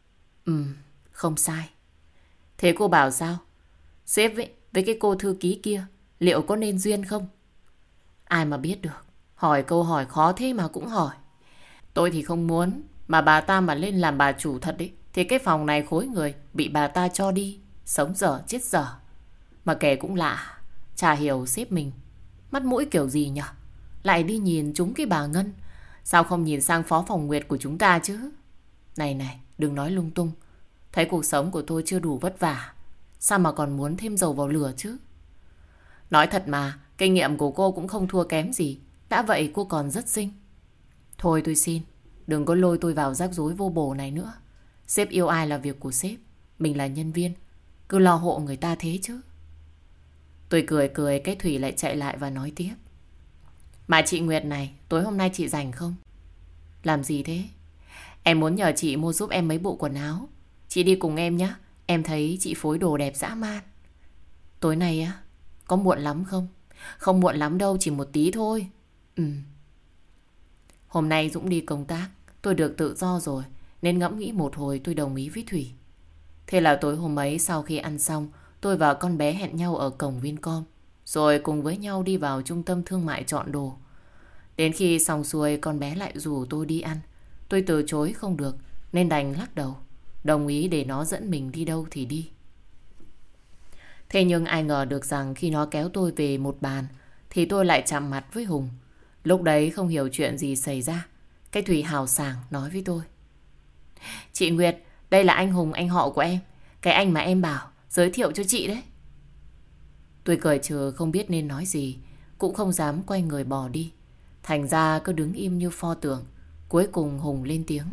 Không sai. Thế cô bảo sao? Sếp với cái cô thư ký kia liệu có nên duyên không? Ai mà biết được. Hỏi câu hỏi khó thế mà cũng hỏi. Tôi thì không muốn. Mà bà ta mà lên làm bà chủ thật ấy, thì cái phòng này khối người bị bà ta cho đi, sống dở chết dở. Mà kể cũng lạ, chả hiểu sếp mình mắt mũi kiểu gì nhở, lại đi nhìn chúng cái bà Ngân. Sao không nhìn sang phó phòng Nguyệt của chúng ta chứ? Này, đừng nói lung tung. Thấy cuộc sống của tôi chưa đủ vất vả, sao mà còn muốn thêm dầu vào lửa chứ? Nói thật mà, kinh nghiệm của cô cũng không thua kém gì. Đã vậy cô còn rất xinh. Thôi tôi xin, đừng có lôi tôi vào rắc rối vô bổ này nữa. Sếp yêu ai là việc của sếp, mình là nhân viên, cứ lo hộ người ta thế chứ. Tôi cười cười, cái Thủy lại chạy lại và nói tiếp. Mà chị Nguyệt này, tối hôm nay chị rảnh không? Làm gì thế? Em muốn nhờ chị mua giúp em mấy bộ quần áo. Chị đi cùng em nhé. Em thấy chị phối đồ đẹp dã man. Tối nay á, có muộn lắm không? Không muộn lắm đâu, chỉ một tí thôi. Ừ. Hôm nay Dũng đi công tác, tôi được tự do rồi, nên ngẫm nghĩ một hồi tôi đồng ý với Thủy. Thế là tối hôm ấy sau khi ăn xong, tôi và con bé hẹn nhau ở cổng Vincom, rồi cùng với nhau đi vào trung tâm thương mại chọn đồ. Đến khi xong xuôi, con bé lại rủ tôi đi ăn. Tôi từ chối không được, nên đành lắc đầu, đồng ý để nó dẫn mình đi đâu thì đi. Thế nhưng ai ngờ được rằng khi nó kéo tôi về một bàn, thì tôi lại chạm mặt với Hùng. Lúc đấy không hiểu chuyện gì xảy ra, cái Thủy hào sảng nói với tôi. Chị Nguyệt, đây là anh Hùng, anh họ của em. Cái anh mà em bảo giới thiệu cho chị đấy. Tôi cười trừ không biết nên nói gì, cũng không dám quay người bỏ đi. Thành ra cứ đứng im như pho tượng. Cuối cùng Hùng lên tiếng.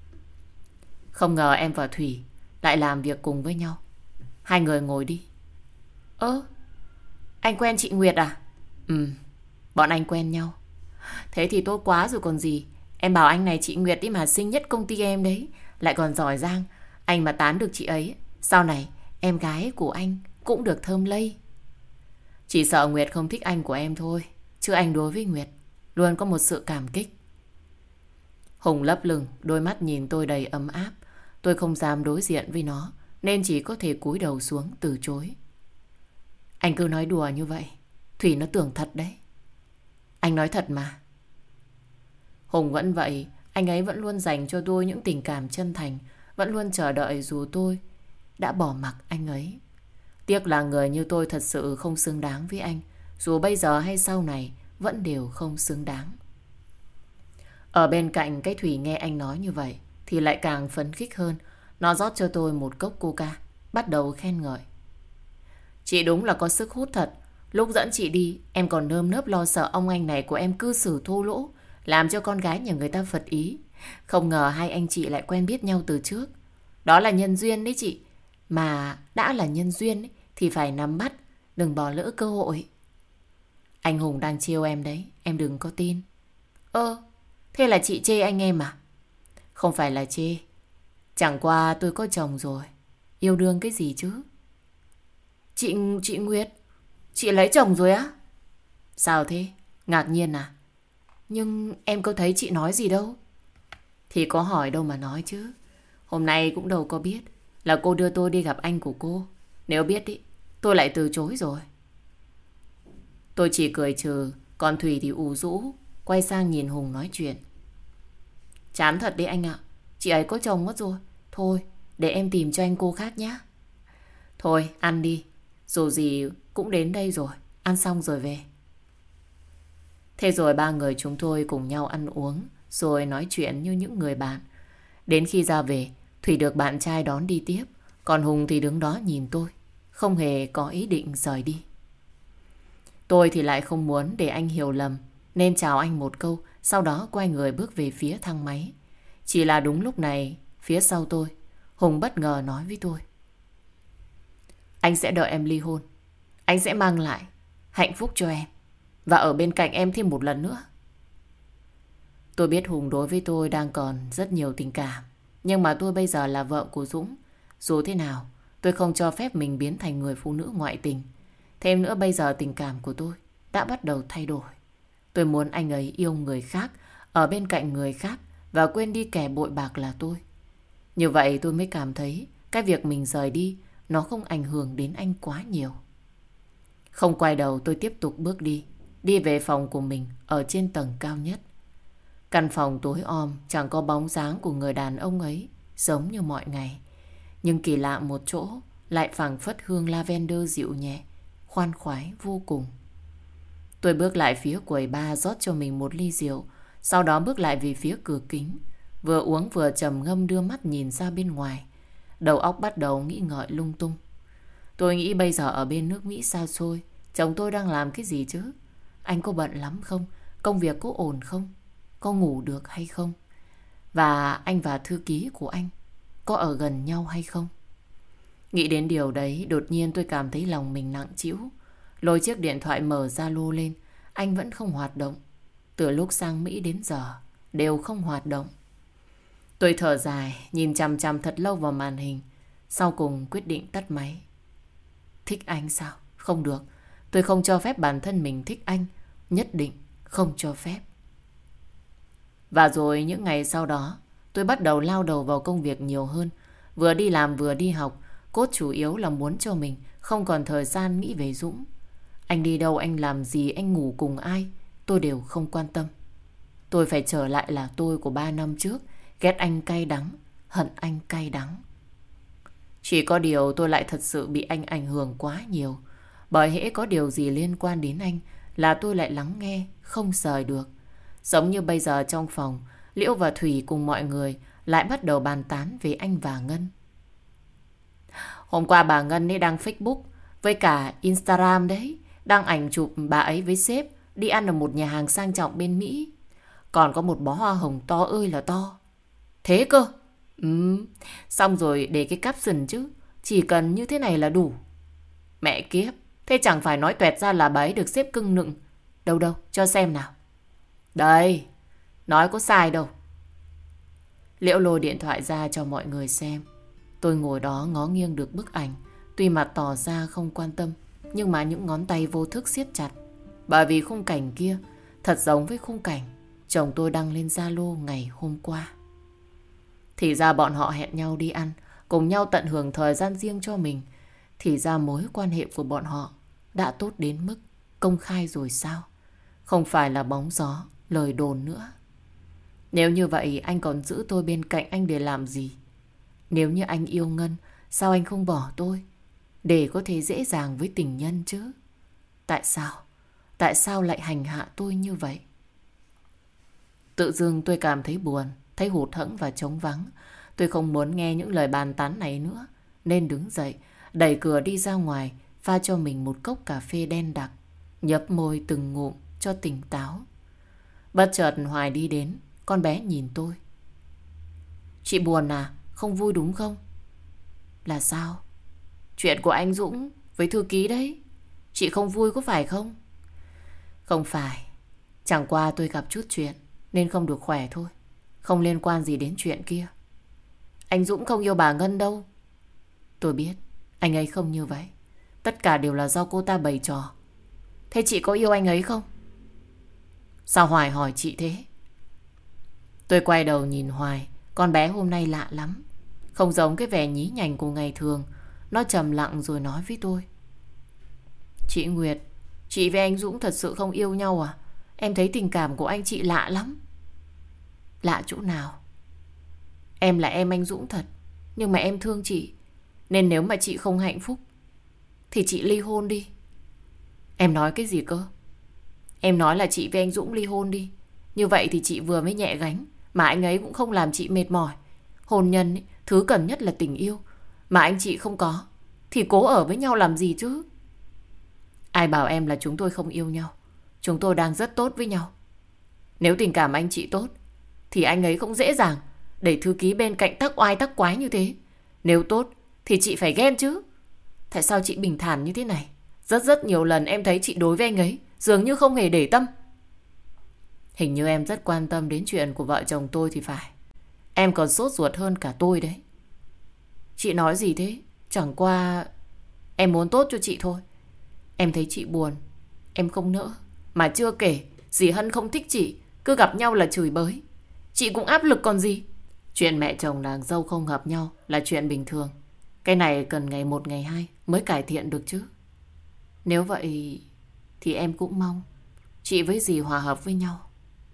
Không ngờ em và Thủy lại làm việc cùng với nhau. Hai người ngồi đi. Ơ, anh quen chị Nguyệt à? Ừ, bọn anh quen nhau. Thế thì tốt quá rồi còn gì. Em bảo anh này chị Nguyệt đi mà xinh nhất công ty em đấy, lại còn giỏi giang. Anh mà tán được chị ấy, sau này em gái của anh cũng được thơm lây. Chỉ sợ Nguyệt không thích anh của em thôi, chứ anh đối với Nguyệt luôn có một sự cảm kích. Hùng lấp lửng, đôi mắt nhìn tôi đầy ấm áp. Tôi không dám đối diện với nó, nên chỉ có thể cúi đầu xuống từ chối. Anh cứ nói đùa như vậy, Thủy nó tưởng thật đấy. Anh nói thật mà. Hùng vẫn vậy, anh ấy vẫn luôn dành cho tôi những tình cảm chân thành, vẫn luôn chờ đợi dù tôi đã bỏ mặc anh ấy. Tiếc là người như tôi thật sự không xứng đáng với anh, dù bây giờ hay sau này vẫn đều không xứng đáng. Ở bên cạnh cái Thủy nghe anh nói như vậy thì lại càng phấn khích hơn. Nó rót cho tôi một cốc coca, bắt đầu khen ngợi. Chị đúng là có sức hút thật. Lúc dẫn chị đi, em còn nơm nớp lo sợ ông anh này của em cư xử thô lỗ, làm cho con gái nhà người ta phật ý. Không ngờ hai anh chị lại quen biết nhau từ trước. Đó là nhân duyên đấy chị. Mà đã là nhân duyên ấy, thì phải nắm bắt, đừng bỏ lỡ cơ hội. Anh Hùng đang trêu em đấy, em đừng có tin. Thế là chị chê anh em à? Không phải là chê, chẳng qua tôi có chồng rồi, yêu đương cái gì chứ. Chị Nguyệt, chị lấy chồng rồi á? Sao thế? Ngạc nhiên à? Nhưng em có thấy chị nói gì đâu. Thì có hỏi đâu mà nói chứ. Hôm nay cũng đâu có biết là cô đưa tôi đi gặp anh của cô. Nếu biết ý, tôi lại từ chối rồi. Tôi chỉ cười trừ, còn Thủy thì ù rũ, quay sang nhìn Hùng nói chuyện. Chán thật đấy anh ạ. Chị ấy có chồng mất rồi. Thôi, để em tìm cho anh cô khác nhé. Thôi, ăn đi. Dù gì cũng đến đây rồi. Ăn xong rồi về. Thế rồi ba người chúng tôi cùng nhau ăn uống, rồi nói chuyện như những người bạn. Đến khi ra về, Thủy được bạn trai đón đi tiếp, còn Hùng thì đứng đó nhìn tôi, không hề có ý định rời đi. Tôi thì lại không muốn để anh hiểu lầm, nên chào anh một câu, sau đó quay người bước về phía thang máy. Chỉ là đúng lúc này, phía sau tôi, Hùng bất ngờ nói với tôi. Anh sẽ đợi em ly hôn. Anh sẽ mang lại hạnh phúc cho em, và ở bên cạnh em thêm một lần nữa. Tôi biết Hùng đối với tôi đang còn rất nhiều tình cảm, nhưng mà tôi bây giờ là vợ của Dũng. Dù thế nào, tôi không cho phép mình biến thành người phụ nữ ngoại tình. Thêm nữa bây giờ tình cảm của tôi đã bắt đầu thay đổi. Tôi muốn anh ấy yêu người khác, ở bên cạnh người khác, và quên đi kẻ bội bạc là tôi. Như vậy tôi mới cảm thấy cái việc mình rời đi nó không ảnh hưởng đến anh quá nhiều. Không quay đầu, tôi tiếp tục bước đi, đi về phòng của mình ở trên tầng cao nhất. Căn phòng tối om, chẳng có bóng dáng của người đàn ông ấy, giống như mọi ngày. Nhưng kỳ lạ một chỗ, lại phảng phất hương lavender dịu nhẹ, khoan khoái vô cùng. Tôi bước lại phía quầy bar rót cho mình một ly rượu, sau đó bước lại về phía cửa kính, vừa uống vừa trầm ngâm đưa mắt nhìn ra bên ngoài. Đầu óc bắt đầu nghĩ ngợi lung tung. Tôi nghĩ bây giờ ở bên nước Mỹ xa xôi, chồng tôi đang làm cái gì chứ? Anh có bận lắm không? Công việc có ổn không? Có ngủ được hay không? Và anh và thư ký của anh có ở gần nhau hay không? Nghĩ đến điều đấy, đột nhiên tôi cảm thấy lòng mình nặng trĩu. Lôi chiếc điện thoại mở Zalo lên. Anh vẫn không hoạt động. Từ lúc sang Mỹ đến giờ đều không hoạt động. Tôi thở dài, nhìn chằm chằm thật lâu vào màn hình. Sau cùng quyết định tắt máy. Thích anh sao? Không được. Tôi không cho phép bản thân mình thích anh. Nhất định không cho phép. Và rồi những ngày sau đó, tôi bắt đầu lao đầu vào công việc nhiều hơn. Vừa đi làm vừa đi học. Cốt chủ yếu là muốn cho mình không còn thời gian nghĩ về Dũng. Anh đi đâu, anh làm gì, anh ngủ cùng ai, tôi đều không quan tâm. Tôi phải trở lại là tôi của 3 năm trước. Ghét anh cay đắng, hận anh cay đắng. Chỉ có điều tôi lại thật sự bị anh ảnh hưởng quá nhiều. Bởi hễ có điều gì liên quan đến anh là tôi lại lắng nghe, không rời được. Giống như bây giờ trong phòng, Liễu và Thủy cùng mọi người lại bắt đầu bàn tán về anh và Ngân. Hôm qua bà Ngân ấy đăng Facebook với cả Instagram đấy, đăng ảnh chụp bà ấy với sếp đi ăn ở một nhà hàng sang trọng bên Mỹ. Còn có một bó hoa hồng to ơi là to. Thế cơ? Xong rồi để cái caption chứ. Chỉ cần như thế này là đủ. Mẹ kiếp, thế chẳng phải nói toẹt ra là bà ấy được sếp cưng nựng. Đâu đâu, cho xem nào. Đây, nói có sai đâu. Liễu lôi điện thoại ra cho mọi người xem. Tôi ngồi đó ngó nghiêng được bức ảnh. Tuy mặt tỏ ra không quan tâm, nhưng mà những ngón tay vô thức siết chặt. Bởi vì khung cảnh kia thật giống với khung cảnh chồng tôi đăng lên Zalo ngày hôm qua. Thì ra bọn họ hẹn nhau đi ăn, cùng nhau tận hưởng thời gian riêng cho mình. Thì ra mối quan hệ của bọn họ đã tốt đến mức công khai rồi sao? Không phải là bóng gió, lời đồn nữa. Nếu như vậy anh còn giữ tôi bên cạnh anh để làm gì? Nếu như anh yêu Ngân, sao anh không bỏ tôi để có thể dễ dàng với tình nhân chứ? Tại sao? Tại sao lại hành hạ tôi như vậy? Tự dưng tôi cảm thấy buồn, thấy hụt hẫng và trống vắng. Tôi không muốn nghe những lời bàn tán này nữa, nên đứng dậy, đẩy cửa đi ra ngoài, pha cho mình một cốc cà phê đen đặc, nhấp môi từng ngụm cho tỉnh táo. Bất chợt Hoài đi đến, con bé nhìn tôi. Chị buồn à? Không vui đúng không? Là sao? Chuyện của anh Dũng với thư ký đấy. Chị không vui có phải không? Không phải. Chẳng qua tôi gặp chút chuyện nên không được khỏe thôi. Không liên quan gì đến chuyện kia. Anh Dũng không yêu bà Ngân đâu. Tôi biết anh ấy không như vậy. Tất cả đều là do cô ta bày trò. Thế chị có yêu anh ấy không? Sao Hoài hỏi chị thế? Tôi quay đầu nhìn Hoài. Con bé hôm nay lạ lắm. Không giống cái vẻ nhí nhảnh của ngày thường. Nó trầm lặng rồi nói với tôi. Chị Nguyệt, chị với anh Dũng thật sự không yêu nhau à? Em thấy tình cảm của anh chị lạ lắm. Lạ chỗ nào? Em là em anh Dũng thật, nhưng mà em thương chị. Nên nếu mà chị không hạnh phúc thì chị ly hôn đi. Em nói cái gì cơ? Em nói là chị với anh Dũng ly hôn đi. Như vậy thì chị vừa mới nhẹ gánh, mà anh ấy cũng không làm chị mệt mỏi. Hôn nhân ý, thứ cần nhất là tình yêu. Mà anh chị không có thì cố ở với nhau làm gì chứ? Ai bảo em là chúng tôi không yêu nhau? Chúng tôi đang rất tốt với nhau. Nếu tình cảm anh chị tốt thì anh ấy không dễ dàng để thư ký bên cạnh tắc oai tắc quái như thế. Nếu tốt thì chị phải ghen chứ. Tại sao chị bình thản như thế này? Rất nhiều lần em thấy chị đối với anh ấy dường như không hề để tâm. Hình như em rất quan tâm đến chuyện của vợ chồng tôi thì phải. Em còn sốt ruột hơn cả tôi đấy. Chị nói gì thế? Chẳng qua em muốn tốt cho chị thôi. Em thấy chị buồn, em không nỡ. Mà chưa kể dì Hân không thích chị, cứ gặp nhau là chửi bới. Chị cũng áp lực còn gì. Chuyện mẹ chồng nàng dâu không hợp nhau là chuyện bình thường. Cái này cần ngày một ngày hai mới cải thiện được chứ. Nếu vậy thì em cũng mong chị với dì hòa hợp với nhau.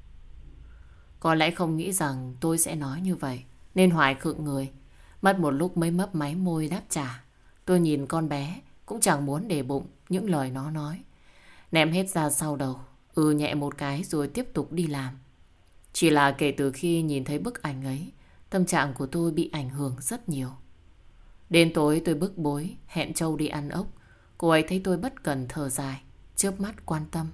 Có lẽ không nghĩ rằng tôi sẽ nói như vậy, nên Hoài khựng người. Mất một lúc mới mấp máy môi đáp trả. Tôi nhìn con bé cũng chẳng muốn để bụng những lời nó nói. Ném hết ra sau đầu, nhẹ một cái rồi tiếp tục đi làm. Chỉ là kể từ khi nhìn thấy bức ảnh ấy, tâm trạng của tôi bị ảnh hưởng rất nhiều. Đến tối tôi bức bối hẹn Châu đi ăn ốc. Cô ấy thấy tôi bất cần thở dài, chớp mắt quan tâm.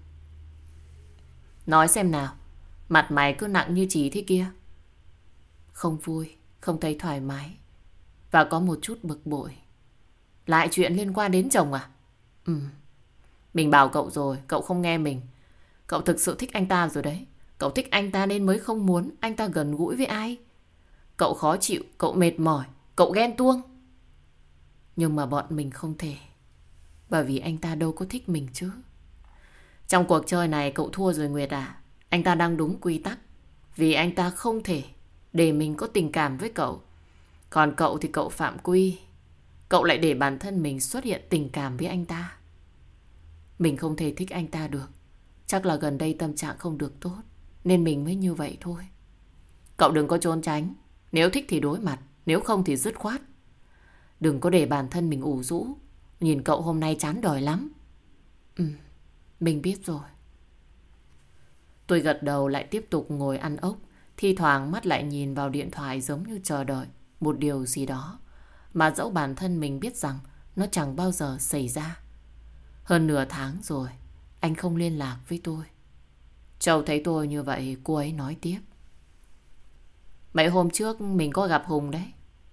Nói xem nào, mặt mày cứ nặng như chì thế kia. Không vui, không thấy thoải mái và có một chút bực bội. Lại chuyện liên quan đến chồng à? Mình bảo cậu rồi, cậu không nghe mình. Cậu thực sự thích anh ta rồi đấy. Cậu thích anh ta nên mới không muốn anh ta gần gũi với ai. Cậu khó chịu, cậu mệt mỏi, cậu ghen tuông. Nhưng mà bọn mình không thể. Bởi vì anh ta đâu có thích mình chứ. Trong cuộc chơi này cậu thua rồi Nguyệt à. Anh ta đang đúng quy tắc. Vì anh ta không thể để mình có tình cảm với cậu. Còn cậu thì cậu phạm quy. Cậu lại để bản thân mình xuất hiện tình cảm với anh ta. Mình không thể thích anh ta được. Chắc là gần đây tâm trạng không được tốt, nên mình mới như vậy thôi. Cậu đừng có trốn tránh. Nếu thích thì đối mặt, nếu không thì dứt khoát. Đừng có để bản thân mình ủ rũ. Nhìn cậu hôm nay chán đời lắm. Mình biết rồi. Tôi gật đầu lại tiếp tục ngồi ăn ốc. Thi thoảng mắt lại nhìn vào điện thoại giống như chờ đợi một điều gì đó. Mà dẫu bản thân mình biết rằng nó chẳng bao giờ xảy ra. Hơn nửa tháng rồi, anh không liên lạc với tôi. Châu thấy tôi như vậy, cô ấy nói tiếp. Mấy hôm trước mình có gặp Hùng đấy.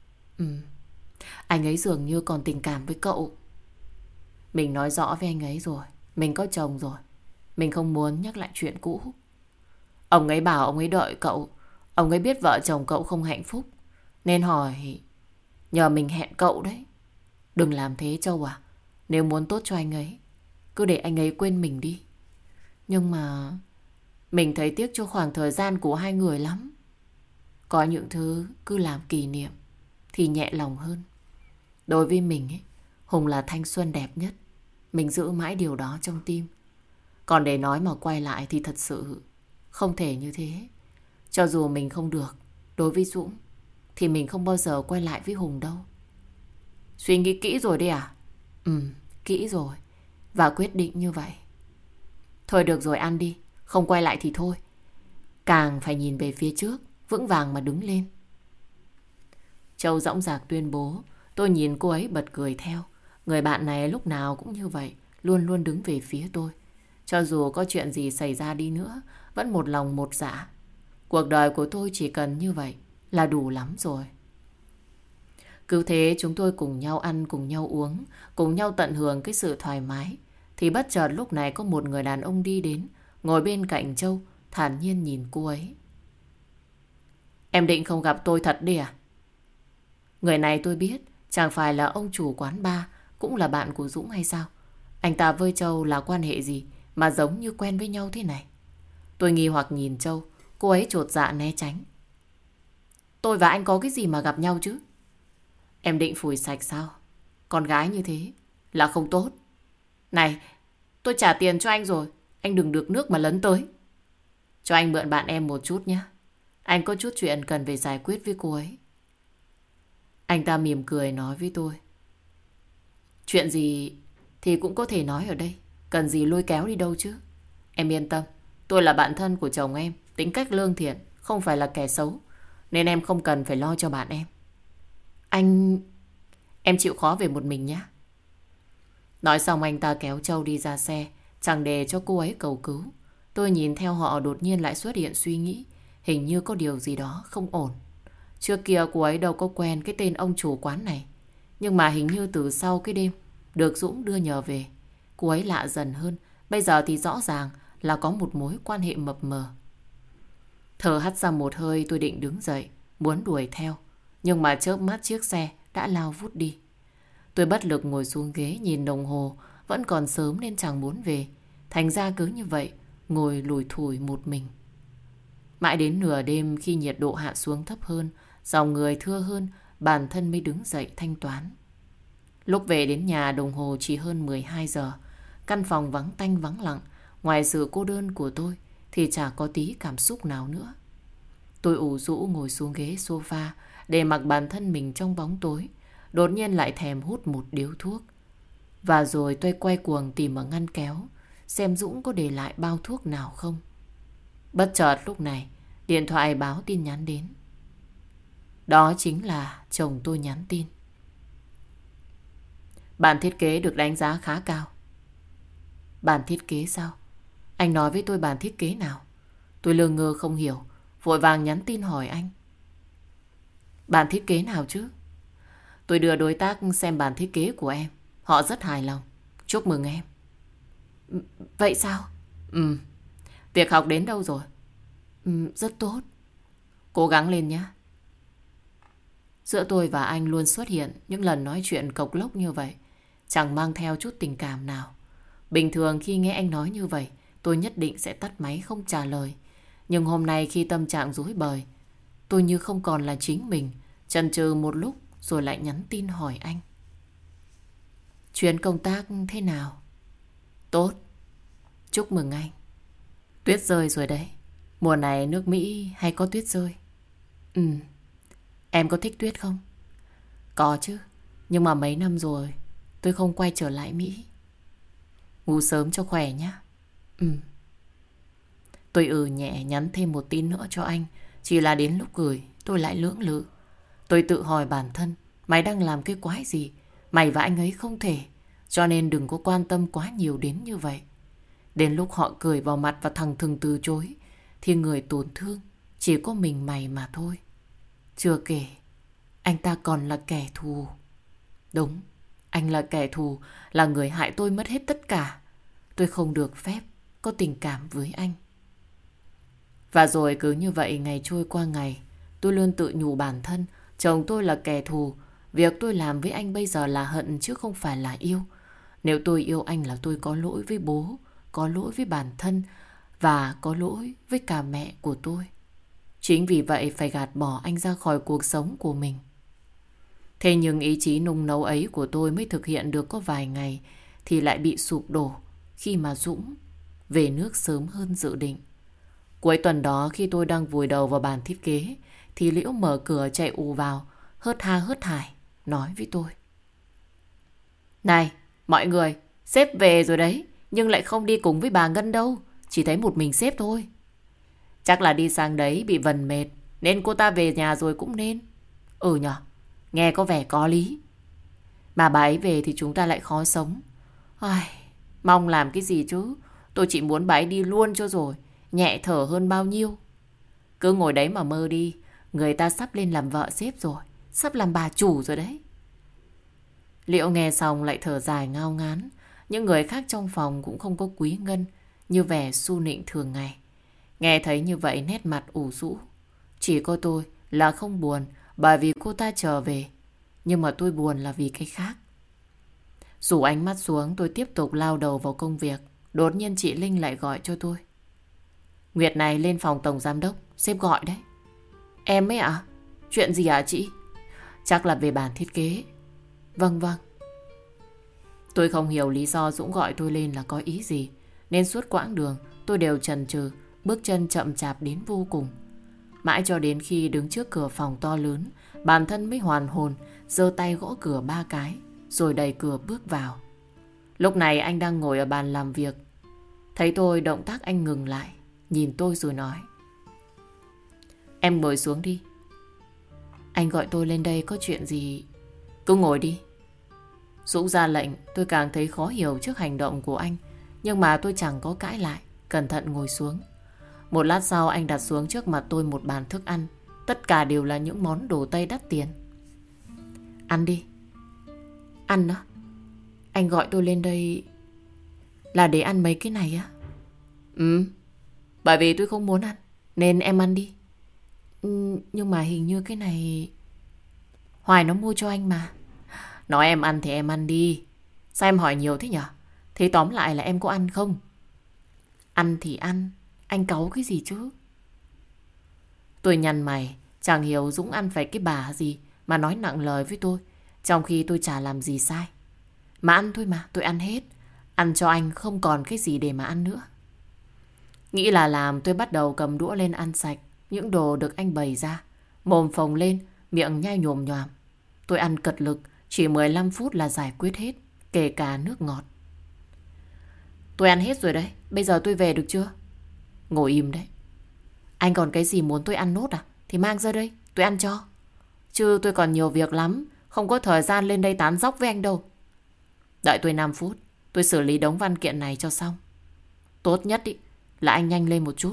Anh ấy dường như còn tình cảm với cậu. Mình nói rõ với anh ấy rồi. Mình có chồng rồi. Mình không muốn nhắc lại chuyện cũ. Ông ấy bảo ông ấy đợi cậu. Ông ấy biết vợ chồng cậu không hạnh phúc, nên hỏi nhờ mình hẹn cậu đấy. Đừng làm thế Châu à. Nếu muốn tốt cho anh ấy, cứ để anh ấy quên mình đi. Nhưng mà mình thấy tiếc cho khoảng thời gian của hai người lắm. Có những thứ cứ làm kỷ niệm thì nhẹ lòng hơn. Đối với mình ấy, Hùng là thanh xuân đẹp nhất. Mình giữ mãi điều đó trong tim. Còn để nói mà quay lại thì thật sự không thể như thế. Cho dù mình không được đối với Dũng, thì mình không bao giờ quay lại với Hùng đâu. Suy nghĩ kỹ rồi đấy à? Kỹ rồi. Và quyết định như vậy. Thôi được rồi, ăn đi. Không quay lại thì thôi. Càng phải nhìn về phía trước, vững vàng mà đứng lên. Châu dõng dạc tuyên bố. Tôi nhìn cô ấy bật cười theo. Người bạn này lúc nào cũng như vậy, luôn luôn đứng về phía tôi. Cho dù có chuyện gì xảy ra đi nữa, vẫn một lòng một dạ. Cuộc đời của tôi chỉ cần như vậy là đủ lắm rồi. Cứ thế chúng tôi cùng nhau ăn, cùng nhau uống, cùng nhau tận hưởng cái sự thoải mái. Thì bất chợt lúc này có một người đàn ông đi đến, ngồi bên cạnh Châu, thản nhiên nhìn cô ấy. Em định không gặp tôi thật đi à? Người này tôi biết, chẳng phải là ông chủ quán bar, cũng là bạn của Dũng hay sao? Anh ta với Châu là quan hệ gì mà giống như quen với nhau thế này? Tôi nghi hoặc nhìn Châu, cô ấy chột dạ né tránh. Tôi và anh có cái gì mà gặp nhau chứ? Em định phủi sạch sao? Con gái như thế là không tốt. Này, tôi trả tiền cho anh rồi, anh đừng được nước mà lấn tới. Cho anh mượn bạn em một chút nhé. Anh có chút chuyện cần phải giải quyết với cô ấy. Anh ta mỉm cười nói với tôi. Chuyện gì thì cũng có thể nói ở đây. Cần gì lôi kéo đi đâu chứ. Em yên tâm, tôi là bạn thân của chồng em, tính cách lương thiện, không phải là kẻ xấu. Nên em không cần phải lo cho bạn em. Em chịu khó về một mình nhé. Nói xong anh ta kéo Châu đi ra xe, chẳng để cho cô ấy cầu cứu. Tôi nhìn theo họ đột nhiên lại xuất hiện suy nghĩ. Hình như có điều gì đó không ổn. Trước kia cô ấy đâu có quen cái tên ông chủ quán này. Nhưng mà hình như từ sau cái đêm được Dũng đưa nhờ về, cô ấy lạ dần hơn. Bây giờ thì rõ ràng là có một mối quan hệ mập mờ. Thở hắt ra một hơi, tôi định đứng dậy, muốn đuổi theo. Nhưng mà chớp mắt chiếc xe đã lao vút đi. Tôi bất lực ngồi xuống ghế nhìn đồng hồ. Vẫn còn sớm nên chẳng muốn về. Thành ra cứ như vậy ngồi lủi thủi một mình. Mãi đến nửa đêm khi nhiệt độ hạ xuống thấp hơn, dòng người thưa hơn, bản thân mới đứng dậy thanh toán. Lúc về đến nhà đồng hồ chỉ hơn 12 giờ. Căn phòng vắng tanh vắng lặng. Ngoài sự cô đơn của tôi thì chả có tí cảm xúc nào nữa. Tôi ủ rũ ngồi xuống ghế sofa để mặc bản thân mình trong bóng tối. Đột nhiên lại thèm hút một điếu thuốc. Và rồi tôi quay cuồng tìm ở ngăn kéo xem Dũng có để lại bao thuốc nào không. Bất chợt lúc này điện thoại báo tin nhắn đến. Đó chính là chồng tôi nhắn tin. Bản thiết kế được đánh giá khá cao. Bản thiết kế sao? Anh nói với tôi bản thiết kế nào? Tôi lơ ngơ không hiểu, vội vàng nhắn tin hỏi anh. Bản thiết kế nào chứ? Tôi đưa đối tác xem bản thiết kế của em. Họ rất hài lòng. Chúc mừng em. Vậy sao? Ừ. Việc học đến đâu rồi? Rất tốt. Cố gắng lên nhé. Giữa tôi và anh luôn xuất hiện những lần nói chuyện cộc lốc như vậy, chẳng mang theo chút tình cảm nào. Bình thường khi nghe anh nói như vậy, tôi nhất định sẽ tắt máy không trả lời. Nhưng hôm nay khi tâm trạng rối bời, tôi như không còn là chính mình, chần chừ một lúc rồi lại nhắn tin hỏi anh. Chuyến công tác thế nào? Tốt. Chúc mừng anh. Tuyết rơi rồi đấy. Mùa này nước Mỹ hay có tuyết rơi. Ừ. Em có thích tuyết không? Có chứ. Nhưng mà mấy năm rồi tôi không quay trở lại Mỹ. Ngủ sớm cho khỏe nhé. Ừ. Tôi nhẹ nhắn thêm một tin nữa cho anh. Chỉ là đến lúc gửi tôi lại lưỡng lự. Tôi tự hỏi bản thân, mày đang làm cái quái gì? Mày và anh ấy không thể. Cho nên đừng có quan tâm quá nhiều đến như vậy. Đến lúc họ cười vào mặt và thẳng thừng từ chối, thì người tổn thương chỉ có mình mày mà thôi. Chưa kể, anh ta còn là kẻ thù. Đúng, anh là kẻ thù, là người hại tôi mất hết tất cả. Tôi không được phép có tình cảm với anh. Và rồi cứ như vậy ngày trôi qua ngày, tôi luôn tự nhủ bản thân chồng tôi là kẻ thù. Việc tôi làm với anh bây giờ là hận chứ không phải là yêu. Nếu tôi yêu anh là tôi có lỗi với bố, có lỗi với bản thân và có lỗi với cả mẹ của tôi. Chính vì vậy phải gạt bỏ anh ra khỏi cuộc sống của mình. Thế nhưng ý chí nung nấu ấy của tôi mới thực hiện được có vài ngày thì lại bị sụp đổ khi mà Dũng về nước sớm hơn dự định. Cuối tuần đó khi tôi đang vùi đầu vào bàn thiết kế thì Liễu mở cửa chạy ù vào, hớt ha hớt hải, nói với tôi. Này, mọi người, sếp về rồi đấy, nhưng lại không đi cùng với bà Ngân đâu, chỉ thấy một mình sếp thôi. Chắc là đi sang đấy bị vần mệt, nên cô ta về nhà rồi cũng nên. Ừ nhở, nghe có vẻ có lý. Mà bà ấy về thì chúng ta lại khó sống. Ai, mong làm cái gì chứ, tôi chỉ muốn bà ấy đi luôn cho rồi, nhẹ thở hơn bao nhiêu. Cứ ngồi đấy mà mơ đi, người ta sắp lên làm vợ sếp rồi, sắp làm bà chủ rồi đấy. Liễu nghe xong lại thở dài ngao ngán. Những người khác trong phòng cũng không có quý Ngân như vẻ su nịnh thường ngày. Nghe thấy như vậy nét mặt ủ rũ. Chỉ có tôi là không buồn bởi vì cô ta trở về. Nhưng mà tôi buồn là vì cái khác. Rủ ánh mắt xuống, tôi tiếp tục lao đầu vào công việc. Đột nhiên chị Linh lại gọi cho tôi. Nguyệt này, lên phòng tổng giám đốc, sếp gọi đấy. Em ấy ạ? Chuyện gì ạ chị? Chắc là về bản thiết kế. Vâng vâng. Tôi không hiểu lý do Dũng gọi tôi lên là có ý gì, nên suốt quãng đường tôi đều chần chừ, bước chân chậm chạp đến vô cùng. Mãi cho đến khi đứng trước cửa phòng to lớn, bản thân mới hoàn hồn, giơ tay gõ cửa 3 cái, rồi đẩy cửa bước vào. Lúc này anh đang ngồi ở bàn làm việc. Thấy tôi, động tác anh ngừng lại, nhìn tôi rồi nói. Em ngồi xuống đi. Anh gọi tôi lên đây có chuyện gì? Cứ ngồi đi. Dũng ra lệnh, tôi càng thấy khó hiểu trước hành động của anh. Nhưng mà tôi chẳng có cãi lại, cẩn thận ngồi xuống. Một lát sau anh đặt xuống trước mặt tôi một bàn thức ăn. Tất cả đều là những món đồ Tây đắt tiền. Ăn đi. Ăn á? Anh gọi tôi lên đây là để ăn mấy cái này á? Ừ, bởi vì tôi không muốn ăn, nên em ăn đi. Nhưng mà hình như cái này Hoài nó mua cho anh mà. Nói em ăn thì em ăn đi. Sao em hỏi nhiều thế nhở? Thế tóm lại là em có ăn không? Ăn thì ăn. Anh cáu cái gì chứ? Tôi nhăn mày. Chẳng hiểu Dũng ăn phải cái bà gì mà nói nặng lời với tôi, trong khi tôi chả làm gì sai. Mà ăn thôi mà, tôi ăn hết. Ăn cho anh không còn cái gì để mà ăn nữa. Nghĩ là làm, tôi bắt đầu cầm đũa lên ăn sạch những đồ được anh bày ra. Mồm phồng lên, miệng nhai nhồm nhoàm. Tôi ăn cật lực, chỉ 15 phút là giải quyết hết, kể cả nước ngọt. Tôi ăn hết rồi đấy, bây giờ tôi về được chưa? Ngồi im đấy. Anh còn cái gì muốn tôi ăn nốt à? Thì mang ra đây, tôi ăn cho. Chứ tôi còn nhiều việc lắm, không có thời gian lên đây tán dóc với anh đâu. Đợi tôi 5 phút, tôi xử lý đống văn kiện này cho xong. Tốt nhất ý, là anh nhanh lên một chút.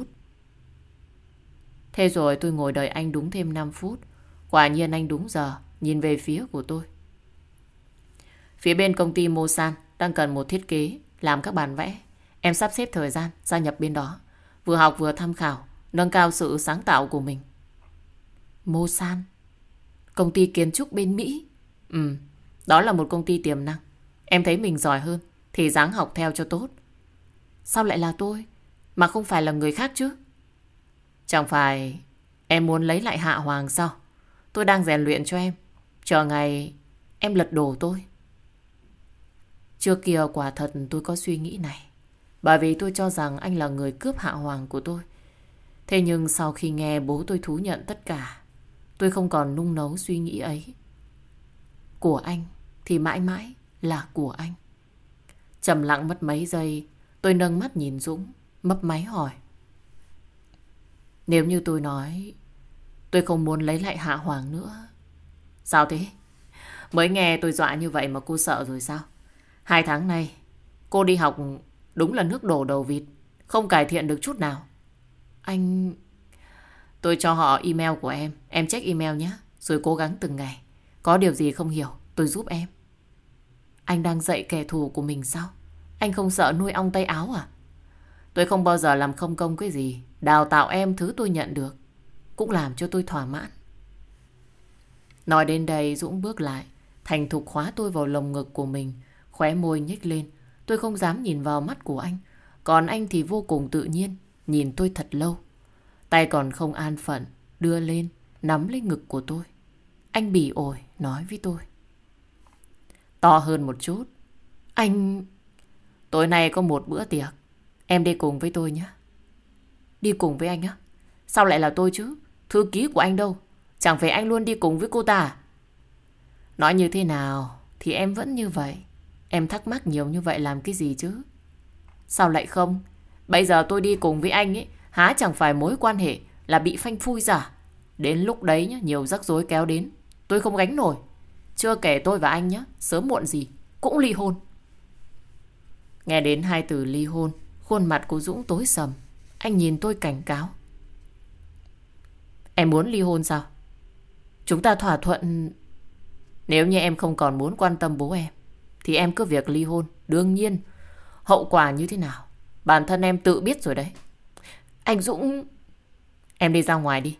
Thế rồi tôi ngồi đợi anh đúng thêm 5 phút. Quả nhiên anh đúng giờ, nhìn về phía của tôi. Phía bên công ty Mosan đang cần một thiết kế làm các bản vẽ. Em sắp xếp thời gian gia nhập bên đó. Vừa học vừa tham khảo, nâng cao sự sáng tạo của mình. Mosan, công ty kiến trúc bên Mỹ. Đó là một công ty tiềm năng. Em thấy mình giỏi hơn thì ráng học theo cho tốt. Sao lại là tôi, mà không phải là người khác chứ? Chẳng phải em muốn lấy lại Hạ Hoàng sao? Tôi đang rèn luyện cho em, chờ ngày em lật đổ tôi. Trước kia quả thật tôi có suy nghĩ này, bởi vì tôi cho rằng anh là người cướp Hạ Hoàng của tôi. Thế nhưng sau khi nghe bố tôi thú nhận tất cả, tôi không còn nung nấu suy nghĩ ấy. Của anh thì mãi mãi là của anh. Trầm lặng mất mấy giây, tôi nâng mắt nhìn Dũng, mấp máy hỏi. Nếu như tôi nói tôi không muốn lấy lại Hạ Hoàng nữa. Sao thế? Mới nghe tôi dọa như vậy mà cô sợ rồi sao? 2 tháng nay cô đi học đúng là nước đổ đầu vịt, không cải thiện được chút nào. Anh... Tôi cho họ email của em check email nhé, rồi cố gắng từng ngày. Có điều gì không hiểu tôi giúp em. Anh đang dạy kẻ thù của mình sao? Anh không sợ nuôi ong tay áo à? Tôi không bao giờ làm không công cái gì. Đào tạo em thứ tôi nhận được cũng làm cho tôi thỏa mãn. Nói đến đây Dũng bước lại, thành thục khóa tôi vào lồng ngực của mình, khóe môi nhếch lên. Tôi không dám nhìn vào mắt của anh, còn anh thì vô cùng tự nhiên, nhìn tôi thật lâu. Tay còn không an phận, đưa lên, nắm lấy ngực của tôi. Anh bỉ ổi nói với tôi. To hơn một chút. Anh... Tối nay có một bữa tiệc, em đi cùng với tôi nhé. Đi cùng với anh á? Sao lại là tôi chứ? Thư ký của anh đâu? Chẳng phải anh luôn đi cùng với cô ta à? Nói như thế nào thì em vẫn như vậy. Em thắc mắc nhiều như vậy làm cái gì chứ? Sao lại không? Bây giờ tôi đi cùng với anh ấy, há chẳng phải mối quan hệ là bị phanh phui ra? Đến lúc đấy nhá, nhiều rắc rối kéo đến, tôi không gánh nổi. Chưa kể tôi và anh nhá, sớm muộn gì cũng ly hôn. Nghe đến 2 từ ly hôn, khuôn mặt của Dũng tối sầm. Anh nhìn tôi cảnh cáo. Em muốn ly hôn sao? Chúng ta thỏa thuận. Nếu như em không còn muốn quan tâm bố em thì em cứ việc ly hôn. Đương nhiên hậu quả như thế nào bản thân em tự biết rồi đấy. Anh Dũng... Em đi ra ngoài đi.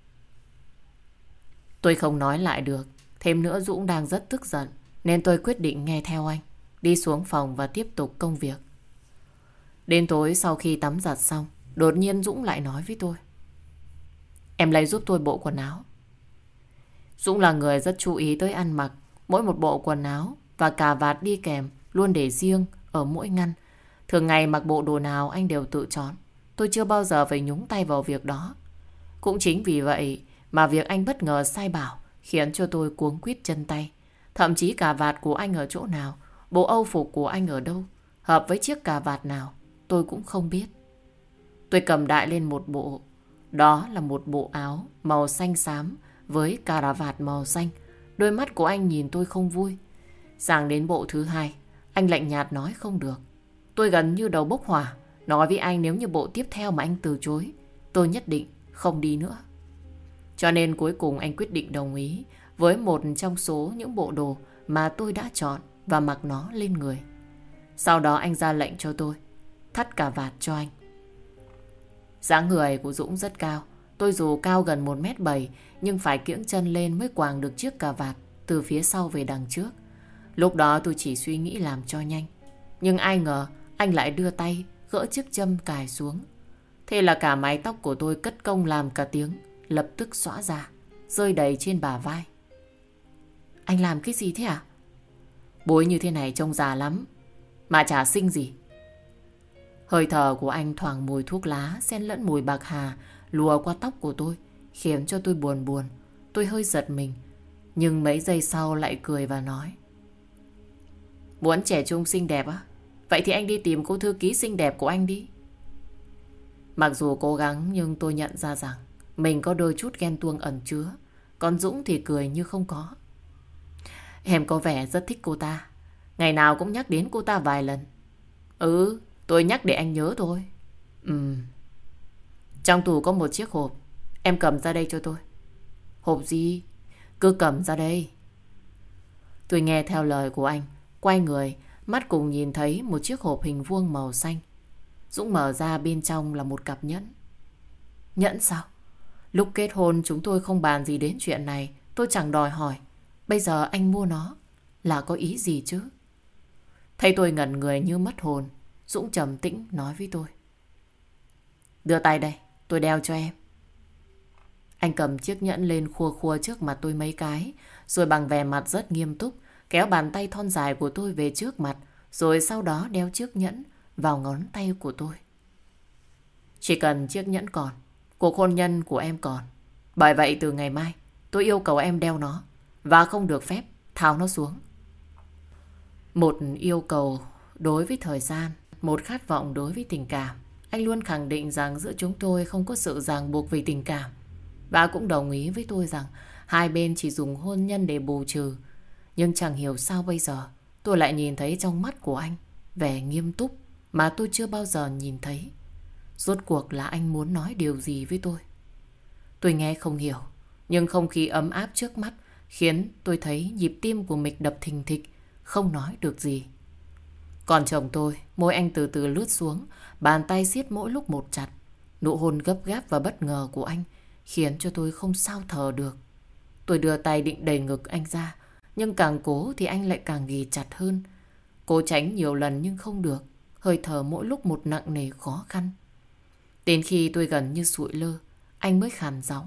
Tôi không nói lại được. Thêm nữa Dũng đang rất tức giận, nên tôi quyết định nghe theo anh, đi xuống phòng và tiếp tục công việc. Đến tối sau khi tắm giặt xong, đột nhiên Dũng lại nói với tôi. Em lấy giúp tôi bộ quần áo. Dũng là người rất chú ý tới ăn mặc. Mỗi một bộ quần áo và cà vạt đi kèm luôn để riêng ở mỗi ngăn. Thường ngày mặc bộ đồ nào anh đều tự chọn. Tôi chưa bao giờ phải nhúng tay vào việc đó. Cũng chính vì vậy mà việc anh bất ngờ sai bảo khiến cho tôi cuống quýt chân tay. Thậm chí cà vạt của anh ở chỗ nào, bộ âu phục của anh ở đâu, hợp với chiếc cà vạt nào, tôi cũng không biết. Tôi cầm đại lên một bộ. Đó là một bộ áo màu xanh xám với cà vạt màu xanh. Đôi mắt của anh nhìn tôi không vui. Sang đến bộ thứ 2, anh lạnh nhạt nói không được. Tôi gần như đầu bốc hỏa, nói với anh nếu như bộ tiếp theo mà anh từ chối, tôi nhất định không đi nữa. Cho nên cuối cùng anh quyết định đồng ý với một trong số những bộ đồ mà tôi đã chọn và mặc nó lên người. Sau đó anh ra lệnh cho tôi thắt cà vạt cho anh. Dáng người của Dũng rất cao. Tôi dù cao gần 1m7 nhưng phải kiễng chân lên mới quàng được chiếc cà vạt từ phía sau về đằng trước. Lúc đó tôi chỉ suy nghĩ làm cho nhanh. Nhưng ai ngờ anh lại đưa tay gỡ chiếc châm cài xuống. Thế là cả mái tóc của tôi cất công làm cả tiếng, lập tức xõa ra, rơi đầy trên bả vai. Anh làm cái gì thế à? Bối như thế này trông già lắm, mà chả xinh gì. Hơi thở của anh thoảng mùi thuốc lá xen lẫn mùi bạc hà lùa qua tóc của tôi, khiến cho tôi buồn buồn. Tôi hơi giật mình, nhưng mấy giây sau lại cười và nói. Muốn trẻ trung xinh đẹp á? Vậy thì anh đi tìm cô thư ký xinh đẹp của anh đi. Mặc dù cố gắng nhưng tôi nhận ra rằng mình có đôi chút ghen tuông ẩn chứa. Còn Dũng thì cười như không có. Em có vẻ rất thích cô ta, ngày nào cũng nhắc đến cô ta vài lần. Tôi nhắc để anh nhớ thôi. Trong tủ có một chiếc hộp, em cầm ra đây cho tôi. Hộp gì? Cứ cầm ra đây. Tôi nghe theo lời của anh, quay người, mắt cùng nhìn thấy một chiếc hộp hình vuông màu xanh. Dũng mở ra bên trong là một cặp nhẫn. Nhẫn sao? Lúc kết hôn chúng tôi không bàn gì đến chuyện này. Tôi chẳng đòi hỏi. Bây giờ anh mua nó là có ý gì chứ? Thấy tôi ngẩn người như mất hồn, Dũng trầm tĩnh nói với tôi. Đưa tay đây, tôi đeo cho em. Anh cầm chiếc nhẫn lên khua khua trước mặt tôi mấy cái, rồi bằng vẻ mặt rất nghiêm túc, kéo bàn tay thon dài của tôi về trước mặt, rồi sau đó đeo chiếc nhẫn vào ngón tay của tôi. Chỉ cần chiếc nhẫn còn, cuộc hôn nhân của em còn. Bởi vậy từ ngày mai, tôi yêu cầu em đeo nó, và không được phép tháo nó xuống. Một yêu cầu đối với thời gian, một khát vọng đối với tình cảm. Anh luôn khẳng định rằng giữa chúng tôi không có sự ràng buộc về tình cảm. Và cũng đồng ý với tôi rằng hai bên chỉ dùng hôn nhân để bù trừ. Nhưng chẳng hiểu sao bây giờ tôi lại nhìn thấy trong mắt của anh vẻ nghiêm túc mà tôi chưa bao giờ nhìn thấy. Rốt cuộc là anh muốn nói điều gì với tôi? Tôi nghe không hiểu, nhưng không khí ấm áp trước mắt khiến tôi thấy nhịp tim của mình đập thình thịch, không nói được gì. Còn chồng tôi, môi anh từ từ lướt xuống, bàn tay siết mỗi lúc một chặt. Nụ hôn gấp gáp và bất ngờ của anh khiến cho tôi không sao thở được. Tôi đưa tay định đẩy ngực anh ra, nhưng càng cố thì anh lại càng ghì chặt hơn. Cố tránh nhiều lần nhưng không được, hơi thở mỗi lúc một nặng nề khó khăn. Đến khi tôi gần như sụi lơ, anh mới khàn giọng.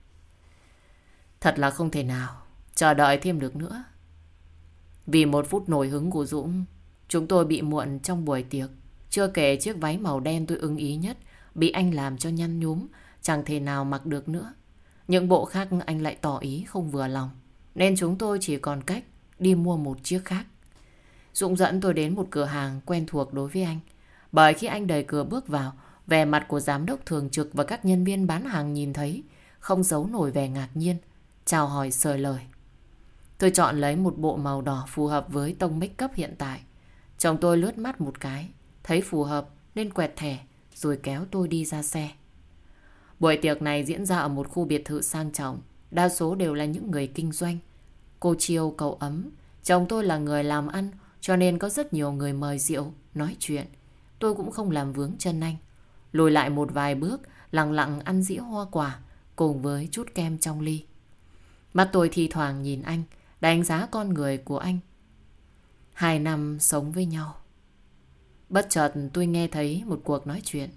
Thật là không thể nào chờ đợi thêm được nữa. Vì một phút nổi hứng của Dũng, chúng tôi bị muộn trong buổi tiệc. Chưa kể chiếc váy màu đen tôi ưng ý nhất bị anh làm cho nhăn nhúm, chẳng thể nào mặc được nữa. Những bộ khác anh lại tỏ ý không vừa lòng, nên chúng tôi chỉ còn cách đi mua một chiếc khác. Dũng dẫn tôi đến một cửa hàng quen thuộc đối với anh. Bởi khi anh đẩy cửa bước vào, vẻ mặt của giám đốc thường trực và các nhân viên bán hàng nhìn thấy không giấu nổi vẻ ngạc nhiên, chào hỏi sời lời. Tôi chọn lấy một bộ màu đỏ phù hợp với tông make up hiện tại. Chồng tôi lướt mắt một cái, thấy phù hợp nên quẹt thẻ rồi kéo tôi đi ra xe. Buổi tiệc này diễn ra ở một khu biệt thự sang trọng, đa số đều là những người kinh doanh. Cô chiêu cậu ấm, chồng tôi là người làm ăn cho nên có rất nhiều người mời rượu, nói chuyện. Tôi cũng không làm vướng chân anh, lùi lại một vài bước, lặng lặng ăn dĩa hoa quả cùng với chút kem trong ly. Mắt tôi thi thoảng nhìn anh, đánh giá con người của anh. 2 năm sống với nhau. Bất chợt tôi nghe thấy một cuộc nói chuyện.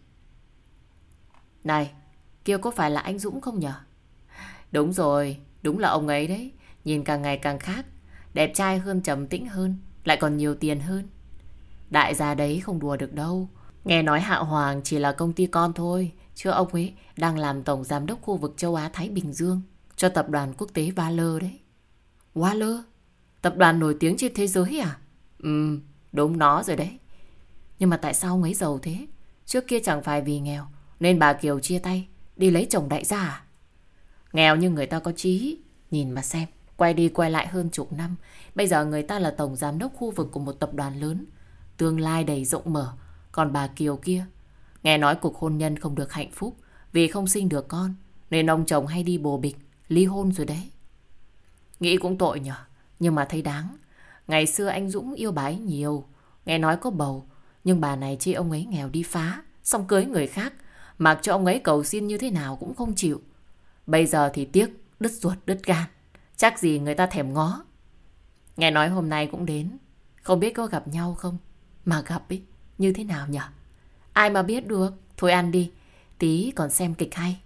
Này, kia có phải là anh Dũng không nhở? Đúng rồi, đúng là ông ấy đấy. Nhìn càng ngày càng khác, đẹp trai hơn, trầm tĩnh hơn, lại còn nhiều tiền hơn. Đại gia đấy không đùa được đâu. Nghe nói Hạ Hoàng chỉ là công ty con thôi, chứ ông ấy đang làm tổng giám đốc khu vực châu Á Thái Bình Dương cho tập đoàn quốc tế Valor đấy. Valor? Tập đoàn nổi tiếng trên thế giới à? Đúng nó rồi đấy. Nhưng mà tại sao ông ấy giàu thế? Trước kia chẳng phải vì nghèo nên bà Kiều chia tay đi lấy chồng đại gia à? Nghèo nhưng người ta có chí. Nhìn mà xem, quay đi quay lại hơn chục năm, bây giờ người ta là tổng giám đốc khu vực của một tập đoàn lớn, tương lai đầy rộng mở. Còn bà Kiều kia, nghe nói cuộc hôn nhân không được hạnh phúc vì không sinh được con, nên ông chồng hay đi bồ bịch, ly hôn rồi đấy. Nghĩ cũng tội nhở, nhưng mà thấy đáng. Ngày xưa anh Dũng yêu bà ấy nhiều, nghe nói có bầu, nhưng bà này chê ông ấy nghèo đi phá, xong cưới người khác, mặc cho ông ấy cầu xin như thế nào cũng không chịu. Bây giờ thì tiếc, đứt ruột đứt gan, chắc gì người ta thèm ngó. Nghe nói hôm nay cũng đến, không biết có gặp nhau không? Mà gặp ý, như thế nào nhở? Ai mà biết được, thôi ăn đi, tí còn xem kịch hay.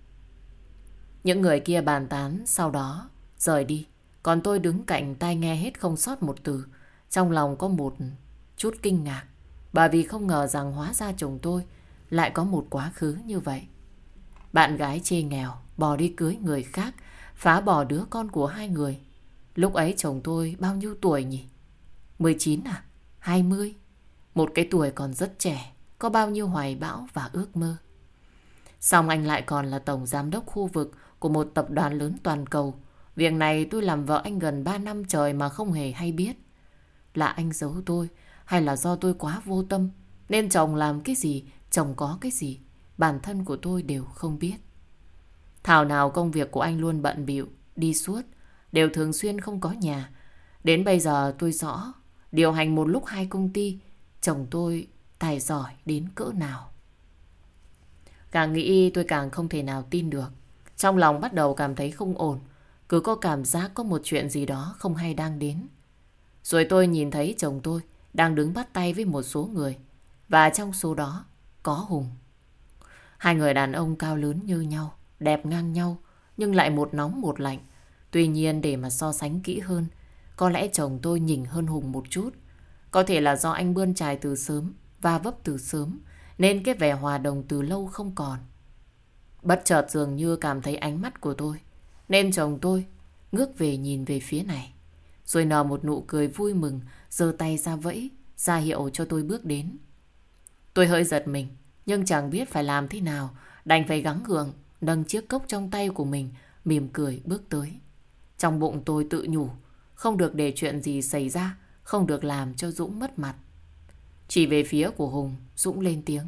Những người kia bàn tán sau đó rời đi, còn tôi đứng cạnh tai nghe hết không sót một từ. Trong lòng có một chút kinh ngạc, bởi vì không ngờ rằng hóa ra chồng tôi lại có một quá khứ như vậy. Bạn gái chê nghèo, bỏ đi cưới người khác, phá bỏ đứa con của hai người. Lúc ấy chồng tôi bao nhiêu tuổi nhỉ? 19 à? 20? Một cái tuổi còn rất trẻ, có bao nhiêu hoài bão và ước mơ. Xong anh lại còn là tổng giám đốc khu vực của một tập đoàn lớn toàn cầu. Việc này tôi làm vợ anh gần 3 năm trời mà không hề hay biết. Là anh giấu tôi hay là do tôi quá vô tâm, nên chồng làm cái gì, chồng có cái gì, bản thân của tôi đều không biết. Thảo nào công việc của anh luôn bận bịu, đi suốt, đều thường xuyên không có nhà. Đến bây giờ tôi rõ, điều hành một lúc 2 công ty, chồng tôi tài giỏi đến cỡ nào. Càng nghĩ tôi càng không thể nào tin được. Trong lòng bắt đầu cảm thấy không ổn. Cứ có cảm giác có một chuyện gì đó không hay đang đến. Rồi tôi nhìn thấy chồng tôi đang đứng bắt tay với một số người. Và trong số đó có Hùng. Hai người đàn ông cao lớn như nhau, đẹp ngang nhau, nhưng lại một nóng một lạnh. Tuy nhiên để mà so sánh kỹ hơn, có lẽ chồng tôi nhỉnh hơn Hùng một chút. Có thể là do anh bươn chải từ sớm, va vấp từ sớm, nên cái vẻ hòa đồng từ lâu không còn. Bất chợt dường như cảm thấy ánh mắt của tôi, nên chồng tôi ngước về nhìn về phía này. Rồi nở một nụ cười vui mừng, giơ tay ra vẫy, ra hiệu cho tôi bước đến. Tôi hơi giật mình, nhưng chẳng biết phải làm thế nào, đành phải gắng gượng, nâng chiếc cốc trong tay của mình, mỉm cười bước tới. Trong bụng tôi tự nhủ, không được để chuyện gì xảy ra, không được làm cho Dũng mất mặt. Chỉ về phía của Hùng, Dũng lên tiếng.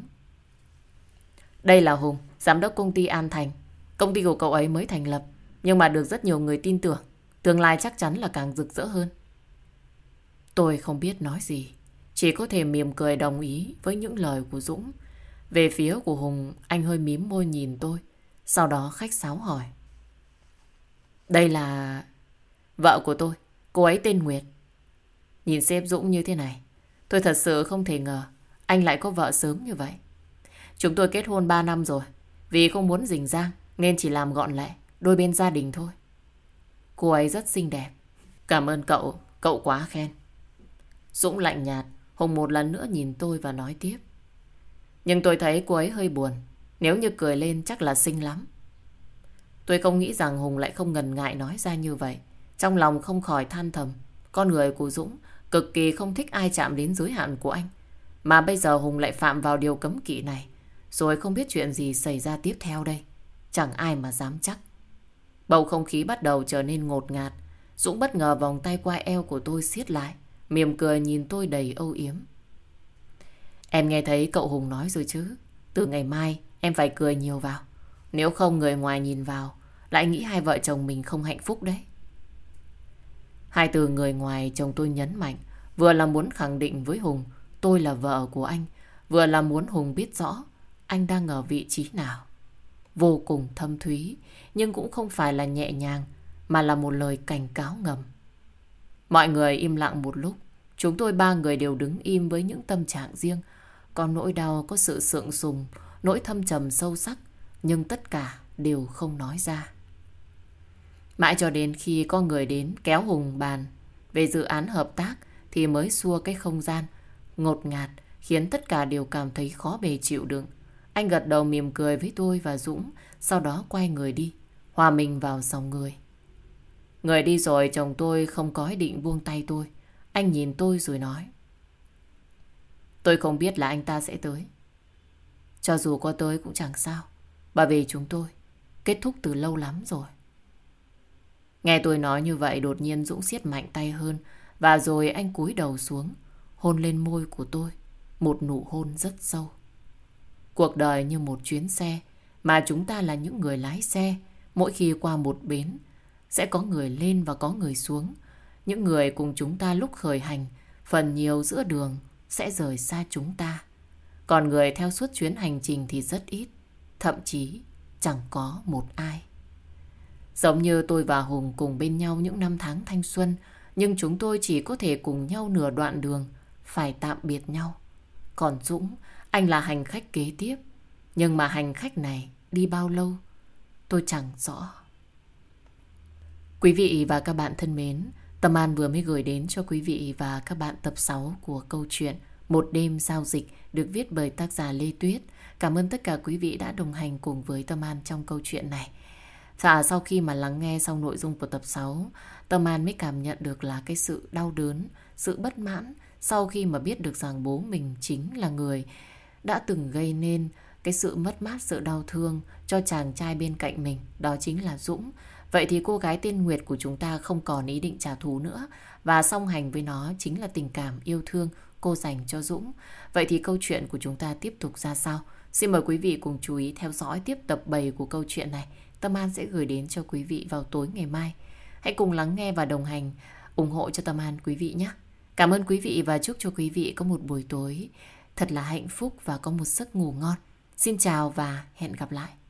Đây là Hùng, giám đốc công ty An Thành. Công ty của cậu ấy mới thành lập, nhưng mà được rất nhiều người tin tưởng. Tương lai chắc chắn là càng rực rỡ hơn. Tôi không biết nói gì, chỉ có thể mỉm cười đồng ý với những lời của Dũng. Về phía của Hùng, anh hơi mím môi nhìn tôi, sau đó khách sáo hỏi. Đây là vợ của tôi, cô ấy tên Nguyệt. Nhìn sếp Dũng như thế này, tôi thật sự không thể ngờ anh lại có vợ sớm như vậy. Chúng tôi kết hôn 3 năm rồi, vì không muốn rình rang nên chỉ làm gọn lẹ, đôi bên gia đình thôi. Cô ấy rất xinh đẹp. Cảm ơn cậu, cậu quá khen. Dũng lạnh nhạt, Hùng một lần nữa nhìn tôi và nói tiếp. Nhưng tôi thấy cô ấy hơi buồn, nếu như cười lên chắc là xinh lắm. Tôi không nghĩ rằng Hùng lại không ngần ngại nói ra như vậy. Trong lòng không khỏi than thầm. Con người của Dũng cực kỳ không thích ai chạm đến giới hạn của anh. Mà bây giờ Hùng lại phạm vào điều cấm kỵ này. Rồi không biết chuyện gì xảy ra tiếp theo đây. Chẳng ai mà dám chắc. Bầu không khí bắt đầu trở nên ngột ngạt. Dũng bất ngờ vòng tay qua eo của tôi siết lại, mỉm cười nhìn tôi đầy âu yếm. Em nghe thấy cậu Hùng nói rồi chứ. Từ ngày mai em phải cười nhiều vào. Nếu không người ngoài nhìn vào lại nghĩ hai vợ chồng mình không hạnh phúc đấy. Hai từ người ngoài chồng tôi nhấn mạnh, vừa là muốn khẳng định với Hùng tôi là vợ của anh, vừa là muốn Hùng biết rõ anh đang ở vị trí nào. Vô cùng thâm thúy, nhưng cũng không phải là nhẹ nhàng, mà là một lời cảnh cáo ngầm. Mọi người im lặng một lúc. Chúng tôi ba người đều đứng im với những tâm trạng riêng. Có nỗi đau, có sự sượng sùng, nỗi thâm trầm sâu sắc, nhưng tất cả đều không nói ra. Mãi cho đến khi có người đến kéo Hùng bàn về dự án hợp tác thì mới xua cái không gian ngột ngạt khiến tất cả đều cảm thấy khó bề chịu đựng. Anh gật đầu mỉm cười với tôi và Dũng, sau đó quay người đi, hòa mình vào dòng người. Người đi rồi chồng tôi không có ý định buông tay tôi. Anh nhìn tôi rồi nói. Tôi không biết là anh ta sẽ tới. Cho dù có tới cũng chẳng sao, bởi vì chúng tôi kết thúc từ lâu lắm rồi. Nghe tôi nói như vậy đột nhiên Dũng siết mạnh tay hơn. Và rồi anh cúi đầu xuống, hôn lên môi của tôi. Một nụ hôn rất sâu. Cuộc đời như một chuyến xe, mà chúng ta là những người lái xe. Mỗi khi qua một bến sẽ có người lên và có người xuống. Những người cùng chúng ta lúc khởi hành, phần nhiều giữa đường sẽ rời xa chúng ta. Còn người theo suốt chuyến hành trình thì rất ít, thậm chí chẳng có một ai. Giống như tôi và Hùng cùng bên nhau những năm tháng thanh xuân, nhưng chúng tôi chỉ có thể cùng nhau nửa đoạn đường, phải tạm biệt nhau. Còn Dũng, anh là hành khách kế tiếp. Nhưng mà hành khách này đi bao lâu, tôi chẳng rõ. Quý vị và các bạn thân mến, Tâm An vừa mới gửi đến cho quý vị và các bạn tập 6 của câu chuyện Một đêm giao dịch được viết bởi tác giả Lê Tuyết. Cảm ơn tất cả quý vị đã đồng hành cùng với Tâm An trong câu chuyện này. Và sau khi mà lắng nghe xong nội dung của tập 6, Tâm An mới cảm nhận được là cái sự đau đớn, sự bất mãn sau khi mà biết được rằng bố mình chính là người đã từng gây nên cái sự mất mát, sự đau thương cho chàng trai bên cạnh mình, đó chính là Dũng. Vậy thì cô gái tên Nguyệt của chúng ta không còn ý định trả thù nữa, và song hành với nó chính là tình cảm yêu thương cô dành cho Dũng. Vậy thì câu chuyện của chúng ta tiếp tục ra sao? Xin mời quý vị cùng chú ý theo dõi tiếp tập 7 của câu chuyện này. Tâm An sẽ gửi đến cho quý vị vào tối ngày mai. Hãy cùng lắng nghe và đồng hành, ủng hộ cho Tâm An quý vị nhé. Cảm ơn quý vị và chúc cho quý vị có một buổi tối thật là hạnh phúc và có một giấc ngủ ngon. Xin chào và hẹn gặp lại.